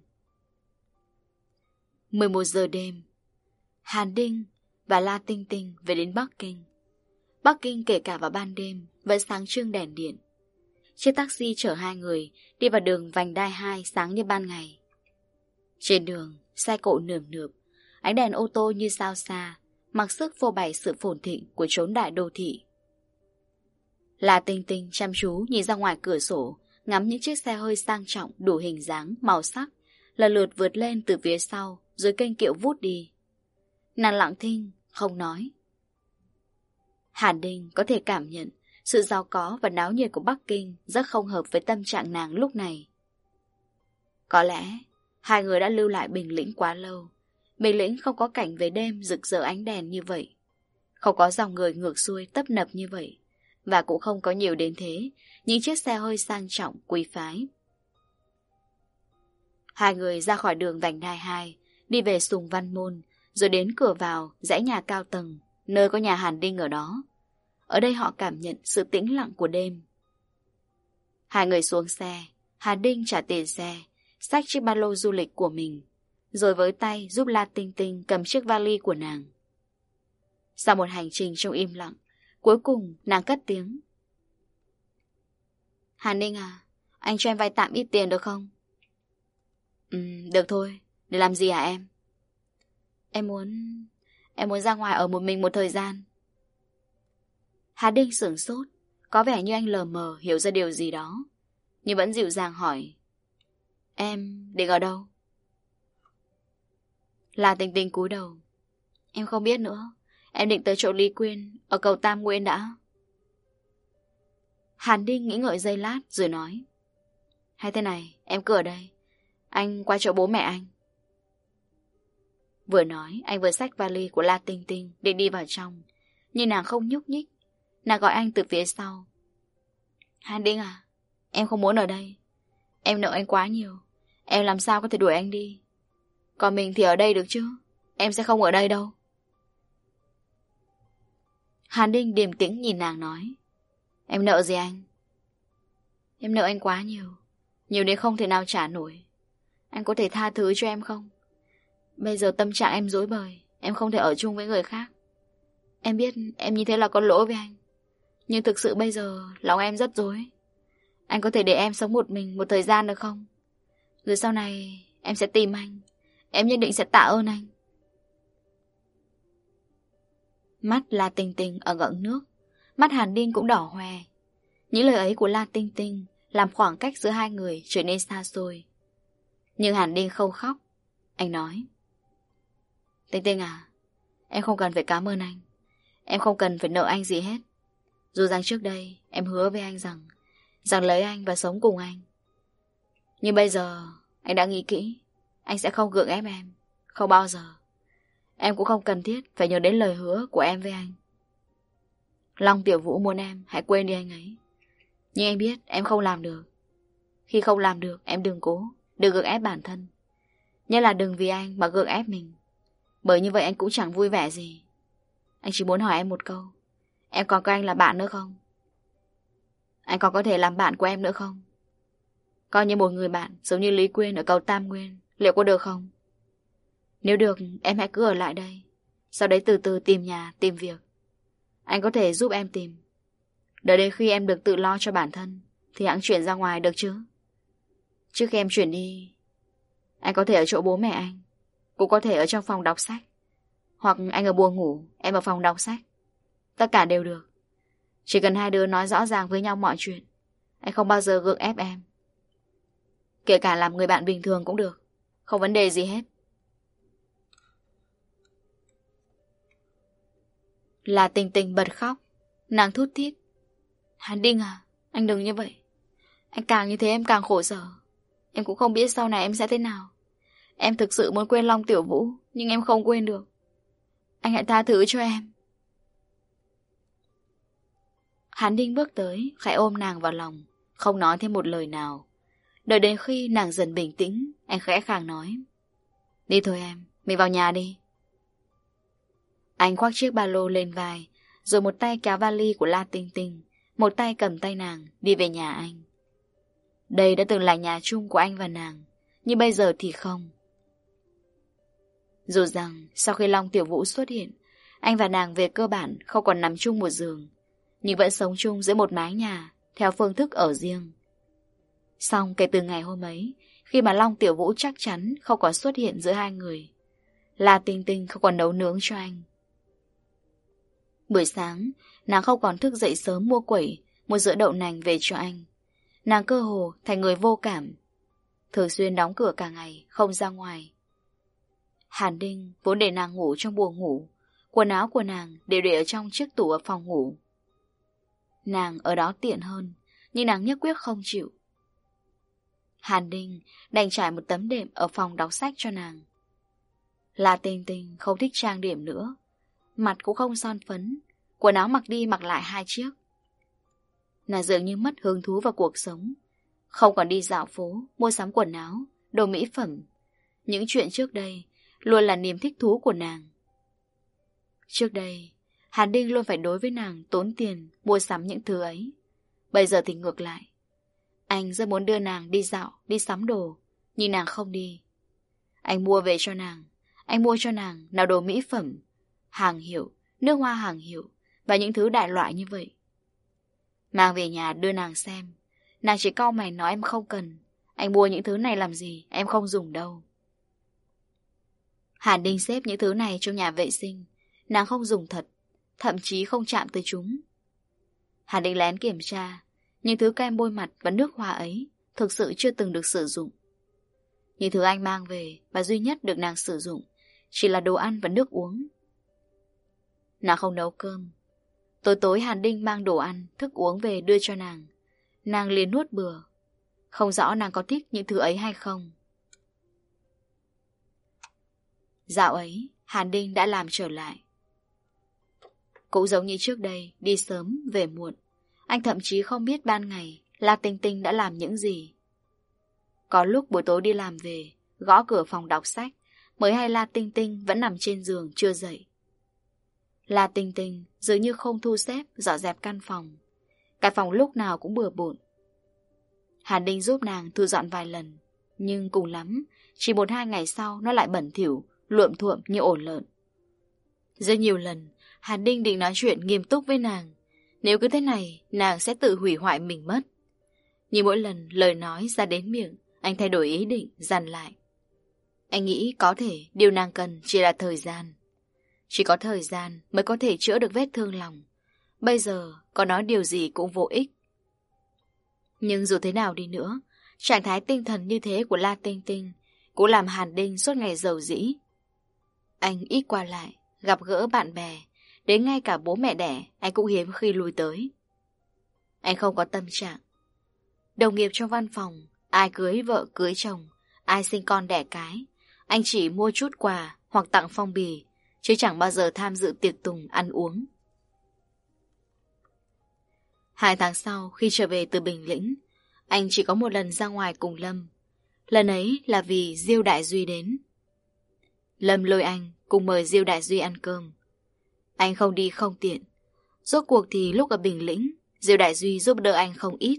mười một giờ đêm, Hàn Đinh và La Tinh Tinh về đến Bắc Kinh. Bắc Kinh kể cả vào ban đêm vẫn sáng trưng đèn điện. Chiếc taxi chở hai người đi vào đường vành đai hai sáng như ban ngày. Trên đường, xe cộ nườm nượp, ánh đèn ô tô như sao xa, mặc sức phô bày sự phồn thịnh của chốn đại đô thị. La Tinh Tinh chăm chú nhìn ra ngoài cửa sổ, ngắm những chiếc xe hơi sang trọng đủ hình dáng, màu sắc, lần lượt vượt lên từ phía sau, rồi kênh kiệu vút đi. Nàng lặng thinh, không nói. Hàn Đinh có thể cảm nhận sự giàu có và náo nhiệt của Bắc Kinh rất không hợp với tâm trạng nàng lúc này. Có lẽ hai người đã lưu lại Bình Lĩnh quá lâu. Bình Lĩnh không có cảnh về đêm rực rỡ ánh đèn như vậy, không có dòng người ngược xuôi tấp nập như vậy, và cũng không có nhiều đến thế những chiếc xe hơi sang trọng quý phái. Hai người ra khỏi đường vành đai hai, đi về Sùng Văn Môn, rồi đến cửa vào dãy nhà cao tầng, nơi có nhà Hàn Đinh ở đó. Ở đây họ cảm nhận sự tĩnh lặng của đêm. Hai người xuống xe, Hàn Đinh trả tiền xe, xách chiếc ba lô du lịch của mình, rồi với tay giúp La Tinh Tinh cầm chiếc vali của nàng. Sau một hành trình trong im lặng, cuối cùng nàng cất tiếng: Hàn Đinh à, anh cho em vay tạm ít tiền được không? Ừ, được thôi. Để làm gì hả em? Em muốn... Em muốn ra ngoài ở một mình một thời gian. Hà Đinh sửng sốt, có vẻ như anh lờ mờ hiểu ra điều gì đó, nhưng vẫn dịu dàng hỏi: Em định ở đâu? La Tinh Tinh cúi đầu: Em không biết nữa. Em định tới chỗ Lý Quyên ở cầu Tam Nguyên đã. Hàn Đinh nghĩ ngợi giây lát rồi nói: Hay thế này, em cứ ở đây, anh qua chỗ bố mẹ anh. Vừa nói, anh vừa xách vali của La Tinh Tinh định đi vào trong, nhưng nàng không nhúc nhích. Nàng gọi anh từ phía sau: Hàn Đinh à, em không muốn ở đây. Em nợ anh quá nhiều, em làm sao có thể đuổi anh đi. Còn mình thì ở đây được chứ, em sẽ không ở đây đâu. Hàn Đinh điềm tĩnh nhìn nàng nói: Em nợ gì anh? Em nợ anh quá nhiều, nhiều đến không thể nào trả nổi. Anh có thể tha thứ cho em không? Bây giờ tâm trạng em rối bời, em không thể ở chung với người khác. Em biết em như thế là có lỗi với anh, nhưng thực sự bây giờ lòng em rất rối. Anh có thể để em sống một mình một thời gian được không? Rồi sau này em sẽ tìm anh, em nhất định sẽ tạ ơn anh. Mắt La Tinh Tinh ở gợn nước, mắt Hàn Đinh cũng đỏ hoe. Những lời ấy của La Tinh Tinh làm khoảng cách giữa hai người trở nên xa xôi. Nhưng Hàn Đinh không khóc. Anh nói: Tinh Tinh à, em không cần phải cảm ơn anh, em không cần phải nợ anh gì hết. Dù rằng trước đây em hứa với anh rằng Rằng lấy anh và sống cùng anh. Nhưng bây giờ anh đã nghĩ kỹ, anh sẽ không gượng ép em, không bao giờ. Em cũng không cần thiết phải nhớ đến lời hứa của em với anh. Long Tiểu Vũ muốn em hãy quên đi anh ấy, nhưng em biết em không làm được. Khi không làm được, em đừng cố, đừng gượng ép bản thân. Nhất là đừng vì anh mà gượng ép mình, bởi như vậy anh cũng chẳng vui vẻ gì. Anh chỉ muốn hỏi em một câu: Em còn coi anh là bạn nữa không? Anh còn có thể làm bạn của em nữa không? Coi như một người bạn giống như Lý Quyên ở cầu Tam Nguyên, liệu có được không? Nếu được, em hãy cứ ở lại đây, sau đấy từ từ tìm nhà, tìm việc. Anh có thể giúp em tìm. Đợi đến khi em được tự lo cho bản thân thì hẵng chuyển ra ngoài được chứ. Trước khi em chuyển đi, anh có thể ở chỗ bố mẹ anh, cũng có thể ở trong phòng đọc sách. Hoặc anh ở buồng ngủ, em ở phòng đọc sách. Tất cả đều được. Chỉ cần hai đứa nói rõ ràng với nhau mọi chuyện. Anh không bao giờ gượng ép em. Kể cả làm người bạn bình thường cũng được. Không vấn đề gì hết. Là Tình Tình bật khóc. Nàng thút thít. Hàn Đinh à, anh đừng như vậy. Anh càng như thế em càng khổ sở. Em cũng không biết sau này em sẽ thế nào. Em thực sự muốn quên Long Tiểu Vũ, nhưng em không quên được. Anh hãy tha thứ cho em. Hàn Đinh bước tới, khẽ ôm nàng vào lòng, không nói thêm một lời nào. Đợi đến khi nàng dần bình tĩnh, anh khẽ khàng nói. Đi thôi em, mình vào nhà đi. Anh khoác chiếc ba lô lên vai, rồi một tay kéo vali của La Tinh Tinh, một tay cầm tay nàng, đi về nhà anh. Đây đã từng là nhà chung của anh và nàng, nhưng bây giờ thì không. Dù rằng sau khi Long Tiểu Vũ xuất hiện, anh và nàng về cơ bản không còn nằm chung một giường, nhưng vẫn sống chung giữa một mái nhà, theo phương thức ở riêng. Xong kể từ ngày hôm ấy, khi mà Long Tiểu Vũ chắc chắn không còn xuất hiện giữa hai người, La Tinh Tinh không còn nấu nướng cho anh. Buổi sáng, nàng không còn thức dậy sớm mua quẩy, mua sữa đậu nành về cho anh. Nàng cơ hồ thành người vô cảm, thường xuyên đóng cửa cả ngày, không ra ngoài. Hàn Đinh vốn để nàng ngủ trong buồng ngủ, quần áo của nàng đều để ở trong chiếc tủ ở phòng ngủ. Nàng ở đó tiện hơn, nhưng nàng nhất quyết không chịu. Hàn Đinh đành trải một tấm đệm ở phòng đọc sách cho nàng. La Tinh Tinh không thích trang điểm nữa, mặt cũng không son phấn, quần áo mặc đi mặc lại hai chiếc. Nàng dường như mất hứng thú vào cuộc sống, không còn đi dạo phố, mua sắm quần áo, đồ mỹ phẩm. Những chuyện trước đây luôn là niềm thích thú của nàng. Trước đây, Hàn Đinh luôn phải đối với nàng tốn tiền mua sắm những thứ ấy. Bây giờ thì ngược lại. Anh rất muốn đưa nàng đi dạo, đi sắm đồ, nhưng nàng không đi. Anh mua về cho nàng. Anh mua cho nàng nào đồ mỹ phẩm, hàng hiệu, nước hoa hàng hiệu và những thứ đại loại như vậy. Mang về nhà đưa nàng xem. Nàng chỉ cau mày nói em không cần. Anh mua những thứ này làm gì, em không dùng đâu. Hàn Đinh xếp những thứ này trong nhà vệ sinh. Nàng không dùng thật, thậm chí không chạm tới chúng. Hàn Đinh lén kiểm tra, những thứ kem bôi mặt và nước hoa ấy thực sự chưa từng được sử dụng. Những thứ anh mang về và duy nhất được nàng sử dụng chỉ là đồ ăn và nước uống. Nàng không nấu cơm. Tối tối Hàn Đinh mang đồ ăn, thức uống về đưa cho nàng. Nàng liền nuốt bừa. Không rõ nàng có thích những thứ ấy hay không. Dạo ấy, Hàn Đinh đã làm trở lại. Cũng giống như trước đây, đi sớm, về muộn. Anh thậm chí không biết ban ngày La Tinh Tinh đã làm những gì. Có lúc buổi tối đi làm về, gõ cửa phòng đọc sách, mới hay La Tinh Tinh vẫn nằm trên giường chưa dậy. La Tinh Tinh dường như không thu xếp, dọn dẹp căn phòng. Cả phòng lúc nào cũng bừa bộn. Hàn Đinh giúp nàng thu dọn vài lần, nhưng cùng lắm, chỉ một hai ngày sau nó lại bẩn thỉu, luộm thuộm như ổ lợn. Rất nhiều lần, Hàn Đinh định nói chuyện nghiêm túc với nàng. Nếu cứ thế này, nàng sẽ tự hủy hoại mình mất. Nhưng mỗi lần lời nói ra đến miệng, anh thay đổi ý định, dằn lại. Anh nghĩ có thể điều nàng cần chỉ là thời gian. Chỉ có thời gian mới có thể chữa được vết thương lòng. Bây giờ có nói điều gì cũng vô ích. Nhưng dù thế nào đi nữa, trạng thái tinh thần như thế của La Tinh Tinh cũng làm Hàn Đinh suốt ngày giàu dĩ. Anh ít qua lại, gặp gỡ bạn bè, đến ngay cả bố mẹ đẻ anh cũng hiếm khi lui tới. Anh không có tâm trạng. Đồng nghiệp trong văn phòng, ai cưới vợ cưới chồng, ai sinh con đẻ cái, anh chỉ mua chút quà hoặc tặng phong bì, chứ chẳng bao giờ tham dự tiệc tùng ăn uống. Hai tháng sau khi trở về từ Bình Lĩnh, anh chỉ có một lần ra ngoài cùng Lâm. Lần ấy là vì Diêu Đại Duy đến. Lâm lôi anh cùng mời Diêu Đại Duy ăn cơm. Anh không đi không tiện. Rốt cuộc thì lúc ở Bình Lĩnh, Diêu Đại Duy giúp đỡ anh không ít.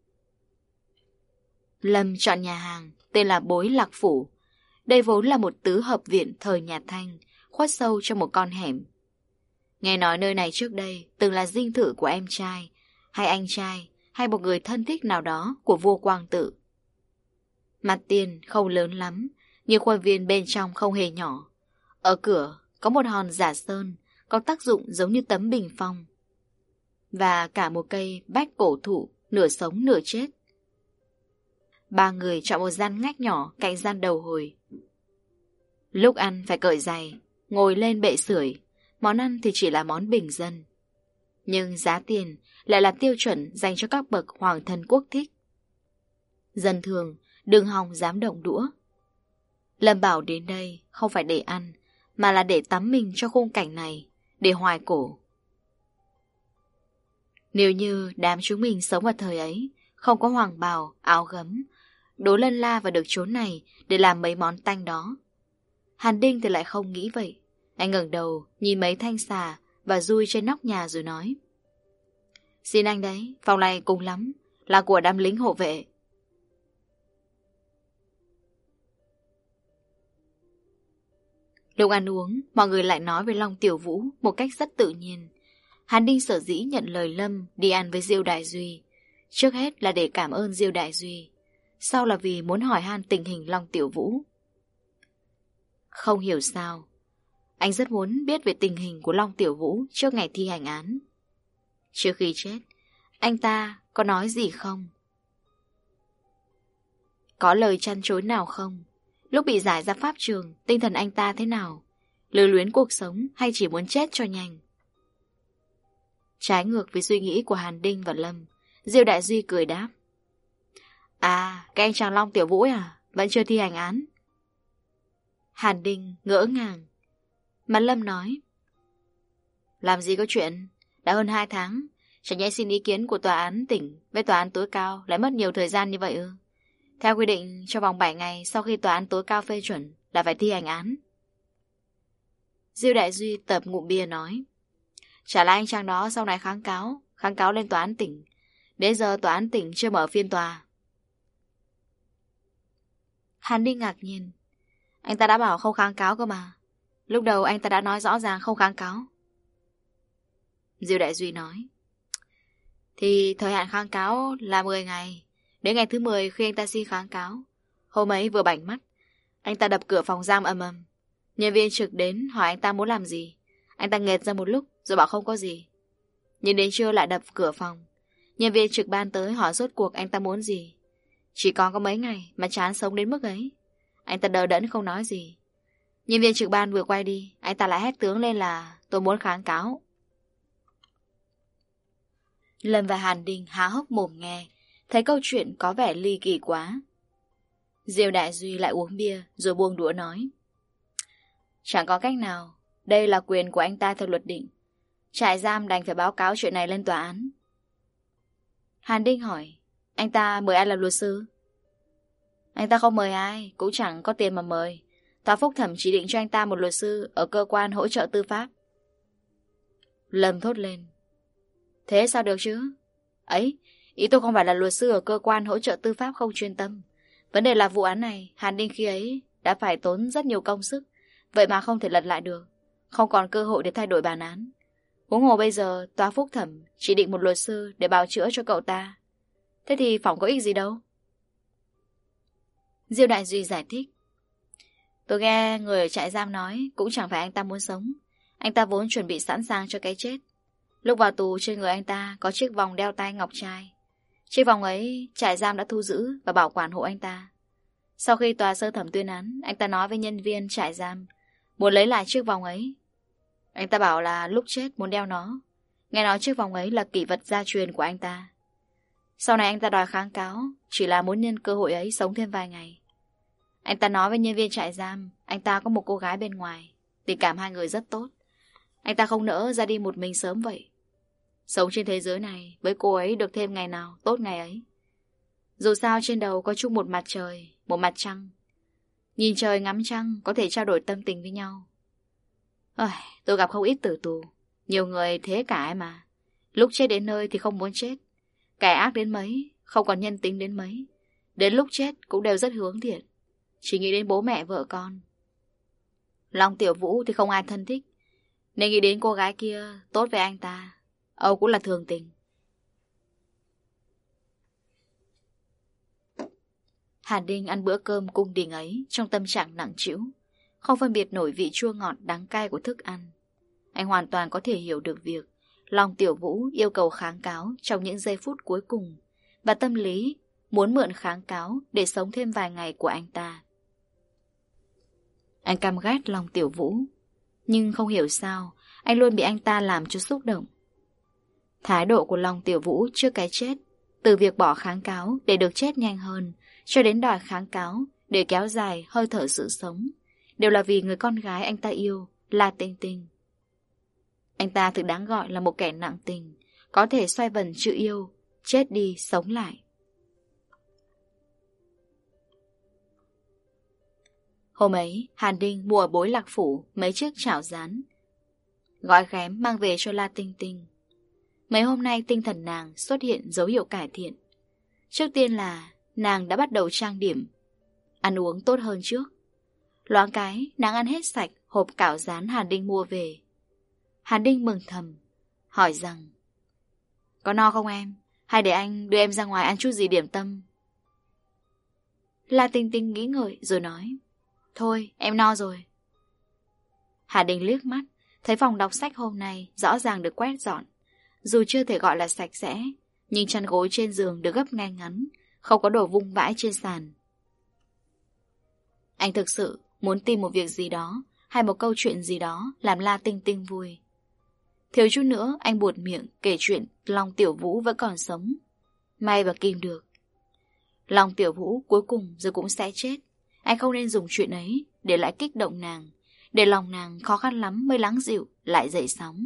Lâm chọn nhà hàng tên là Bối Lạc Phủ. Đây vốn là một tứ hợp viện thời nhà Thanh, khuất sâu trong một con hẻm. Nghe nói nơi này trước đây từng là dinh thự của em trai, hay anh trai, hay một người thân thích nào đó của vua Quang Tự. Mặt tiền không lớn lắm, nhưng khuôn viên bên trong không hề nhỏ. Ở cửa có một hòn giả sơn, có tác dụng giống như tấm bình phong. Và cả một cây bách cổ thụ, nửa sống nửa chết. Ba người chọn một gian ngách nhỏ cạnh gian đầu hồi. Lúc ăn phải cởi giày, ngồi lên bệ sưởi. Món ăn thì chỉ là món bình dân, nhưng giá tiền lại là tiêu chuẩn dành cho các bậc hoàng thân quốc thích. Dân thường đừng hòng dám động đũa. Lâm bảo đến đây không phải để ăn, mà là để tắm mình cho khung cảnh này, để hoài cổ. Nếu như đám chúng mình sống vào thời ấy, không có hoàng bào, áo gấm, đố lân la và được chốn này để làm mấy món tanh đó. Hàn Đinh thì lại không nghĩ vậy. Anh ngẩng đầu nhìn mấy thanh xà và dui trên nóc nhà rồi nói: Xin anh đấy, phòng này cùng lắm là của đám lính hộ vệ. Lúc ăn uống, mọi người lại nói về Long Tiểu Vũ một cách rất tự nhiên. Hàn Đinh sở dĩ nhận lời Lâm đi ăn với Diêu Đại Duy, trước hết là để cảm ơn Diêu Đại Duy, sau là vì muốn hỏi han tình hình Long Tiểu Vũ. Không hiểu sao, anh rất muốn biết về tình hình của Long Tiểu Vũ trước ngày thi hành án. Trước khi chết, anh ta có nói gì không? Có lời chăn chối nào không? Lúc bị giải ra pháp trường, tinh thần anh ta thế nào? Lưu luyến cuộc sống hay chỉ muốn chết cho nhanh? Trái ngược với suy nghĩ của Hàn Đinh và Lâm, Diêu Đại Duy cười đáp: À, cái anh chàng Long Tiểu Vũ à? Vẫn chưa thi hành án? Hàn Đinh ngỡ ngàng. Mà Lâm nói: Làm gì có chuyện, đã hơn hai tháng, chẳng nhẽ xin ý kiến của tòa án tỉnh với tòa án tối cao lại mất nhiều thời gian như vậy ư? Theo quy định, trong vòng bảy ngày sau khi tòa án tối cao phê chuẩn là phải thi hành án. Diêu Đại Duy tập ngụm bia nói: Chả là anh chàng đó sau này kháng cáo, kháng cáo lên tòa án tỉnh. Đến giờ tòa án tỉnh chưa mở phiên tòa. Hàn Đinh ngạc nhiên. Anh ta đã bảo không kháng cáo cơ mà. Lúc đầu anh ta đã nói rõ ràng không kháng cáo. Diêu Đại Duy nói: Thì thời hạn kháng cáo là mười ngày. Đến ngày thứ mười khi anh ta xin kháng cáo, hôm ấy vừa bảnh mắt, anh ta đập cửa phòng giam ầm ầm. Nhân viên trực đến hỏi anh ta muốn làm gì. Anh ta nghẹt ra một lúc rồi bảo không có gì. Nhưng đến trưa lại đập cửa phòng. Nhân viên trực ban tới hỏi rốt cuộc anh ta muốn gì. Chỉ còn có mấy ngày mà chán sống đến mức ấy. Anh ta đờ đẫn không nói gì. Nhân viên trực ban vừa quay đi, anh ta lại hét tướng lên là tôi muốn kháng cáo. Lâm và Hàn Đinh há hốc mồm nghe, thấy câu chuyện có vẻ ly kỳ quá. Diêu Đại Duy lại uống bia rồi buông đũa nói: Chẳng có cách nào, đây là quyền của anh ta theo luật định. Trại giam đành phải báo cáo chuyện này lên tòa án. Hàn Đinh hỏi: Anh ta mời ai làm luật sư? Anh ta không mời ai, cũng chẳng có tiền mà mời. Tòa phúc thẩm chỉ định cho anh ta một luật sư ở cơ quan hỗ trợ tư pháp. Lâm thốt lên: Thế sao được chứ? Ấy, ý tôi không phải là luật sư ở cơ quan hỗ trợ tư pháp không chuyên tâm. Vấn đề là vụ án này, Hàn Đinh khi ấy đã phải tốn rất nhiều công sức, vậy mà không thể lật lại được, không còn cơ hội để thay đổi bản án. Huống hồ bây giờ tòa phúc thẩm chỉ định một luật sư để bào chữa cho cậu ta. Thế thì phỏng có ích gì đâu. Diêu Đại Duy giải thích: Tôi nghe người ở trại giam nói cũng chẳng phải anh ta muốn sống. Anh ta vốn chuẩn bị sẵn sàng cho cái chết. Lúc vào tù trên người anh ta có chiếc vòng đeo tay ngọc trai. Chiếc vòng ấy trại giam đã thu giữ và bảo quản hộ anh ta. Sau khi tòa sơ thẩm tuyên án, anh ta nói với nhân viên trại giam muốn lấy lại chiếc vòng ấy. Anh ta bảo là lúc chết muốn đeo nó. Nghe nói chiếc vòng ấy là kỷ vật gia truyền của anh ta. Sau này anh ta đòi kháng cáo, chỉ là muốn nhân cơ hội ấy sống thêm vài ngày. Anh ta nói với nhân viên trại giam anh ta có một cô gái bên ngoài, tình cảm hai người rất tốt. Anh ta không nỡ ra đi một mình sớm vậy. Sống trên thế giới này với cô ấy được thêm ngày nào tốt ngày ấy. Dù sao trên đầu có chung một mặt trời, một mặt trăng. Nhìn trời ngắm trăng có thể trao đổi tâm tình với nhau. Ôi, tôi gặp không ít tử tù. Nhiều người thế cả ấy mà. Lúc chết đến nơi thì không muốn chết. Kẻ ác đến mấy, không còn nhân tính đến mấy. Đến lúc chết cũng đều rất hướng thiện, chỉ nghĩ đến bố mẹ vợ con. Long Tiểu Vũ thì không ai thân thích, nên nghĩ đến cô gái kia tốt với anh ta, Âu cũng là thường tình. Hàn Đinh ăn bữa cơm cung đình ấy trong tâm trạng nặng trĩu, không phân biệt nổi vị chua ngọt đắng cay của thức ăn. Anh hoàn toàn có thể hiểu được việc Long Tiểu Vũ yêu cầu kháng cáo trong những giây phút cuối cùng, và tâm lý muốn mượn kháng cáo để sống thêm vài ngày của anh ta. Anh căm ghét Long Tiểu Vũ, nhưng không hiểu sao anh luôn bị anh ta làm cho xúc động. Thái độ của Long Tiểu Vũ trước cái chết, từ việc bỏ kháng cáo để được chết nhanh hơn, cho đến đòi kháng cáo để kéo dài hơi thở sự sống, đều là vì người con gái anh ta yêu, La Tinh Tinh. Anh ta thực đáng gọi là một kẻ nặng tình, có thể xoay vần chữ yêu, chết đi sống lại. Hôm ấy, Hàn Đinh mua ở Bối Lạc Phủ mấy chiếc chảo rán, gói ghém mang về cho La Tinh Tinh. Mấy hôm nay tinh thần nàng xuất hiện dấu hiệu cải thiện. Trước tiên là nàng đã bắt đầu trang điểm, ăn uống tốt hơn trước. Loáng cái, nàng ăn hết sạch hộp cảo rán Hàn Đinh mua về. Hàn Đinh mừng thầm, hỏi rằng: có no không em? Hay để anh đưa em ra ngoài ăn chút gì điểm tâm? La Tinh Tinh nghĩ ngợi rồi nói: thôi, em no rồi. Hàn Đinh liếc mắt, thấy phòng đọc sách hôm nay rõ ràng được quét dọn. Dù chưa thể gọi là sạch sẽ, nhưng chăn gối trên giường được gấp ngay ngắn, không có đồ vung vãi trên sàn. Anh thực sự muốn tìm một việc gì đó hay một câu chuyện gì đó làm La Tinh Tinh vui. Thiếu chút nữa anh buột miệng kể chuyện Long Tiểu Vũ vẫn còn sống. May mà kìm được. Long Tiểu Vũ cuối cùng rồi cũng sẽ chết. Anh không nên dùng chuyện ấy để lại kích động nàng, để lòng nàng khó khăn lắm mới lắng dịu lại dậy sóng.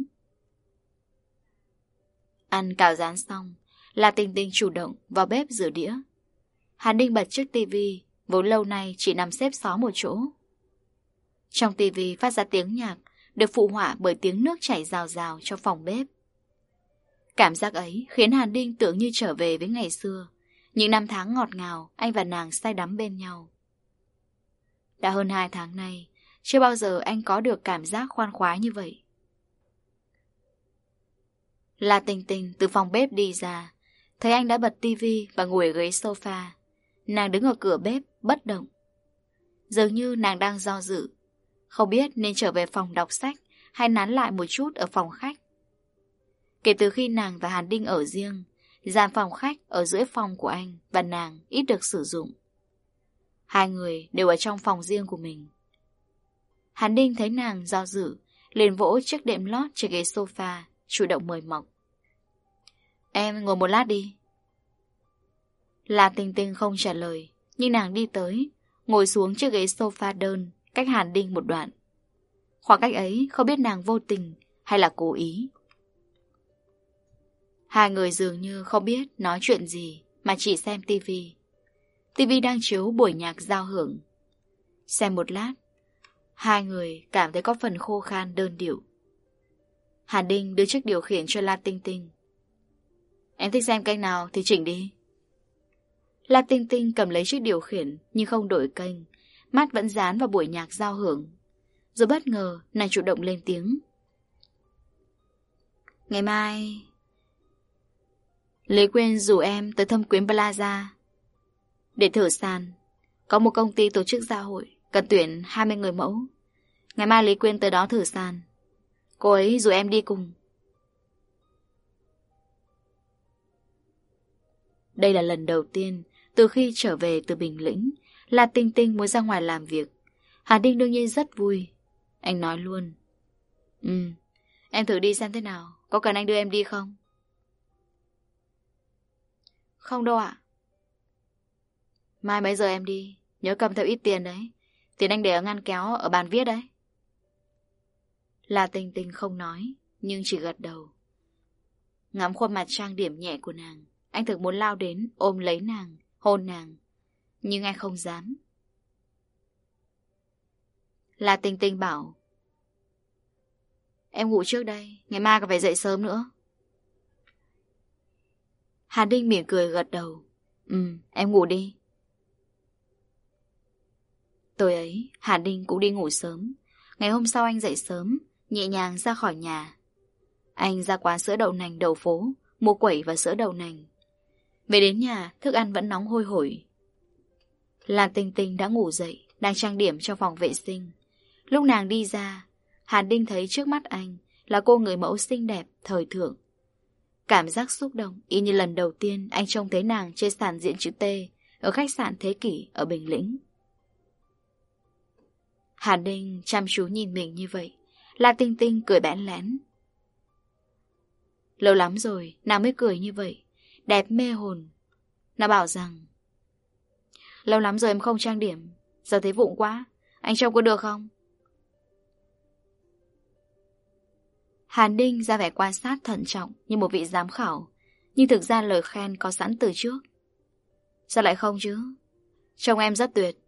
Ăn cảo rán xong, La Tinh Tinh chủ động vào bếp rửa đĩa. Hàn Đinh bật chiếc tivi vốn lâu nay chỉ nằm xếp xó một chỗ. Trong tivi phát ra tiếng nhạc, được phụ họa bởi tiếng nước chảy rào rào trong phòng bếp. Cảm giác ấy khiến Hàn Đinh tưởng như trở về với ngày xưa, những năm tháng ngọt ngào anh và nàng say đắm bên nhau. Đã hơn hai tháng nay, chưa bao giờ anh có được cảm giác khoan khoái như vậy. La Tinh Tinh từ phòng bếp đi ra, thấy anh đã bật tivi và ngồi ở ghế sofa. Nàng đứng ở cửa bếp bất động. Dường như nàng đang do dự, không biết nên trở về phòng đọc sách hay nán lại một chút ở phòng khách. Kể từ khi nàng và Hàn Đinh ở riêng, gian phòng khách ở giữa phòng của anh và nàng ít được sử dụng. Hai người đều ở trong phòng riêng của mình. Hàn Đinh thấy nàng do dự, liền vỗ chiếc đệm lót trên ghế sofa, chủ động mời mọc. Em ngồi một lát đi. La Tinh Tinh không trả lời, nhưng nàng đi tới, ngồi xuống chiếc ghế sofa đơn, cách Hàn Đinh một đoạn. Khoảng cách ấy không biết nàng vô tình hay là cố ý. Hai người dường như không biết nói chuyện gì mà chỉ xem tivi. Tivi đang chiếu buổi nhạc giao hưởng. Xem một lát, hai người cảm thấy có phần khô khan đơn điệu. Hàn Đinh đưa chiếc điều khiển cho La Tinh Tinh. Em thích xem kênh nào thì chỉnh đi. La Tinh Tinh cầm lấy chiếc điều khiển nhưng không đổi kênh, mắt vẫn dán vào buổi nhạc giao hưởng. Rồi bất ngờ nàng chủ động lên tiếng. Ngày mai Lý Quyên rủ em tới Thâm Quyến Plaza để thử sàn. Có một công ty tổ chức dạ hội, cần tuyển hai mươi người mẫu. Ngày mai Lý Quyên tới đó thử sàn. Cô ấy rủ em đi cùng. Đây là lần đầu tiên từ khi trở về từ Bình Lĩnh, La Tinh Tinh muốn ra ngoài làm việc. Hà Đinh đương nhiên rất vui. Anh nói luôn. Ừ, em thử đi xem thế nào. Có cần anh đưa em đi không? Không đâu ạ. Mai mấy giờ em đi? Nhớ cầm theo ít tiền đấy. Tiền anh để ở ngăn kéo ở bàn viết đấy. La Tinh Tinh không nói, nhưng chỉ gật đầu. Ngắm khuôn mặt trang điểm nhẹ của nàng, anh thực muốn lao đến ôm lấy nàng, hôn nàng, nhưng anh không dám. La Tinh Tinh bảo, em ngủ trước đây, ngày mai còn phải dậy sớm nữa. Hà Đinh mỉm cười gật đầu. Ừ, em ngủ đi. Tối ấy, Hà Đinh cũng đi ngủ sớm. Ngày hôm sau anh dậy sớm, nhẹ nhàng ra khỏi nhà. Anh ra quán sữa đậu nành đầu phố, mua quẩy và sữa đậu nành. Về đến nhà, thức ăn vẫn nóng hôi hổi. Lan Tinh Tinh đã ngủ dậy, đang trang điểm trong phòng vệ sinh. Lúc nàng đi ra, Hàn Đinh thấy trước mắt anh là cô người mẫu xinh đẹp, thời thượng. Cảm giác xúc động y như lần đầu tiên anh trông thấy nàng trên sàn diễn chữ T ở khách sạn Thế Kỷ ở Bình Lĩnh. Hàn Đinh chăm chú nhìn mình như vậy, Lan Tinh Tinh cười bẽn lẽn. Lâu lắm rồi nàng mới cười như vậy, đẹp mê hồn. Nàng bảo rằng lâu lắm rồi em không trang điểm, giờ thấy vụng quá, anh trông có được không? Hàn Đinh ra vẻ quan sát thận trọng như một vị giám khảo, nhưng thực ra lời khen có sẵn từ trước. Sao lại không chứ? Trông em rất tuyệt.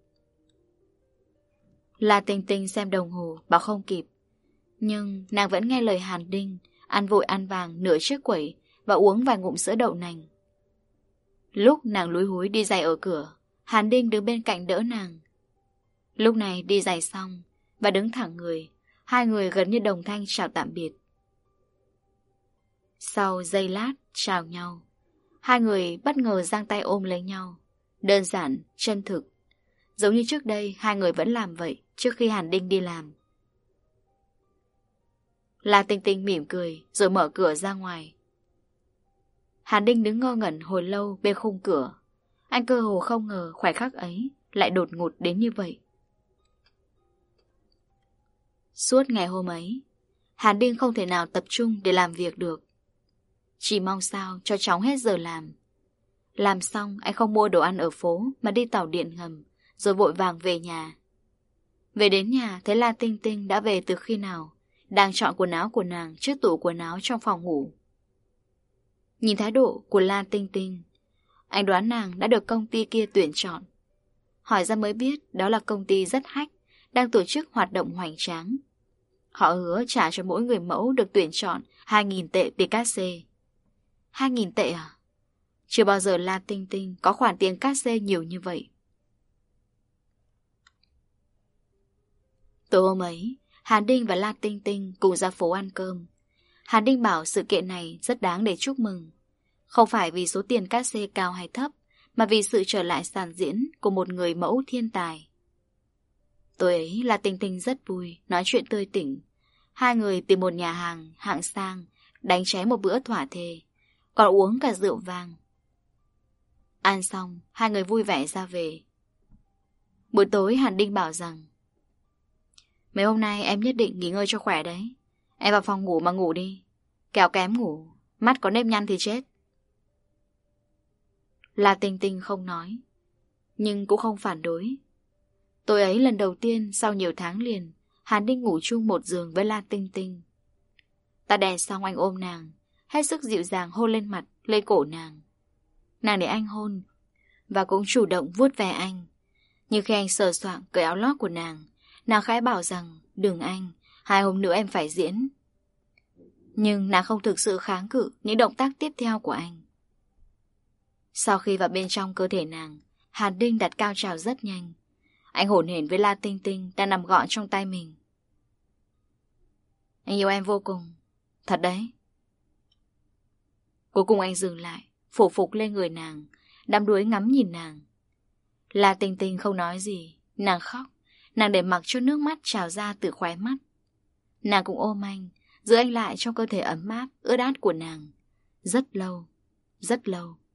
La Tinh Tinh xem đồng hồ, bảo không kịp. Nhưng nàng vẫn nghe lời Hàn Đinh, ăn vội ăn vàng nửa chiếc quẩy và uống vài ngụm sữa đậu nành. Lúc nàng lúi húi đi giày ở cửa, Hàn Đinh đứng bên cạnh đỡ nàng. Lúc này đi giày xong và đứng thẳng người, hai người gần như đồng thanh chào tạm biệt. Sau giây lát chào nhau, hai người bất ngờ giang tay ôm lấy nhau. Đơn giản, chân thực, giống như trước đây hai người vẫn làm vậy trước khi Hàn Đinh đi làm. La Tinh Tinh mỉm cười rồi mở cửa ra ngoài. Hàn Đinh đứng ngơ ngẩn hồi lâu bên khung cửa. Anh cơ hồ không ngờ khoảnh khắc ấy lại đột ngột đến như vậy. Suốt ngày hôm ấy, Hàn Đinh không thể nào tập trung để làm việc được. Chỉ mong sao cho chóng hết giờ làm. Làm xong anh không mua đồ ăn ở phố mà đi tàu điện ngầm, rồi vội vàng về nhà. Về đến nhà thấy La Tinh Tinh đã về từ khi nào, đang chọn quần áo của nàng trước tủ quần áo trong phòng ngủ. Nhìn thái độ của La Tinh Tinh, anh đoán nàng đã được công ty kia tuyển chọn. Hỏi ra mới biết đó là công ty rất hách, đang tổ chức hoạt động hoành tráng. Họ hứa trả cho mỗi người mẫu được tuyển chọn hai nghìn tệ tiền cát xê. hai nghìn tệ à? Chưa bao giờ La Tinh Tinh có khoản tiền cát xê nhiều như vậy. Tối hôm ấy, Hàn Đinh và La Tinh Tinh cùng ra phố ăn cơm. Hàn Đinh bảo sự kiện này rất đáng để chúc mừng. Không phải vì số tiền cát xê cao hay thấp, mà vì sự trở lại sàn diễn của một người mẫu thiên tài. Tối ấy La Tinh Tinh rất vui, nói chuyện tươi tỉnh. Hai người tìm một nhà hàng hạng sang, đánh chén một bữa thỏa thề, còn uống cả rượu vang. Ăn xong, hai người vui vẻ ra về. Buổi tối Hàn Đinh bảo rằng mấy hôm nay em nhất định nghỉ ngơi cho khỏe đấy. Em vào phòng ngủ mà ngủ đi, kẻo kém ngủ, mắt có nếp nhăn thì chết. La Tinh Tinh không nói, nhưng cũng không phản đối. Tối ấy lần đầu tiên sau nhiều tháng liền, Hàn Đinh ngủ chung một giường với La Tinh Tinh. Tắt đèn xong anh ôm nàng, hết sức dịu dàng hôn lên mặt, lên cổ nàng. Nàng để anh hôn, và cũng chủ động vuốt ve anh. Nhưng khi anh sờ soạng cởi áo lót của nàng, nàng khẽ bảo rằng đừng anh, hai hôm nữa em phải diễn. Nhưng nàng không thực sự kháng cự những động tác tiếp theo của anh. Sau khi vào bên trong cơ thể nàng, Hàn Đinh đặt cao trào rất nhanh. Anh hổn hển với La Tinh Tinh đang nằm gọn trong tay mình. Anh yêu em vô cùng, thật đấy. Cuối cùng anh dừng lại, phủ phục lên người nàng, đắm đuối ngắm nhìn nàng. La Tinh Tinh không nói gì, nàng khóc, nàng để mặc cho nước mắt trào ra từ khóe mắt. Nàng cũng ôm anh, giữ anh lại trong cơ thể ấm áp, ướt át của nàng. Rất lâu, rất lâu.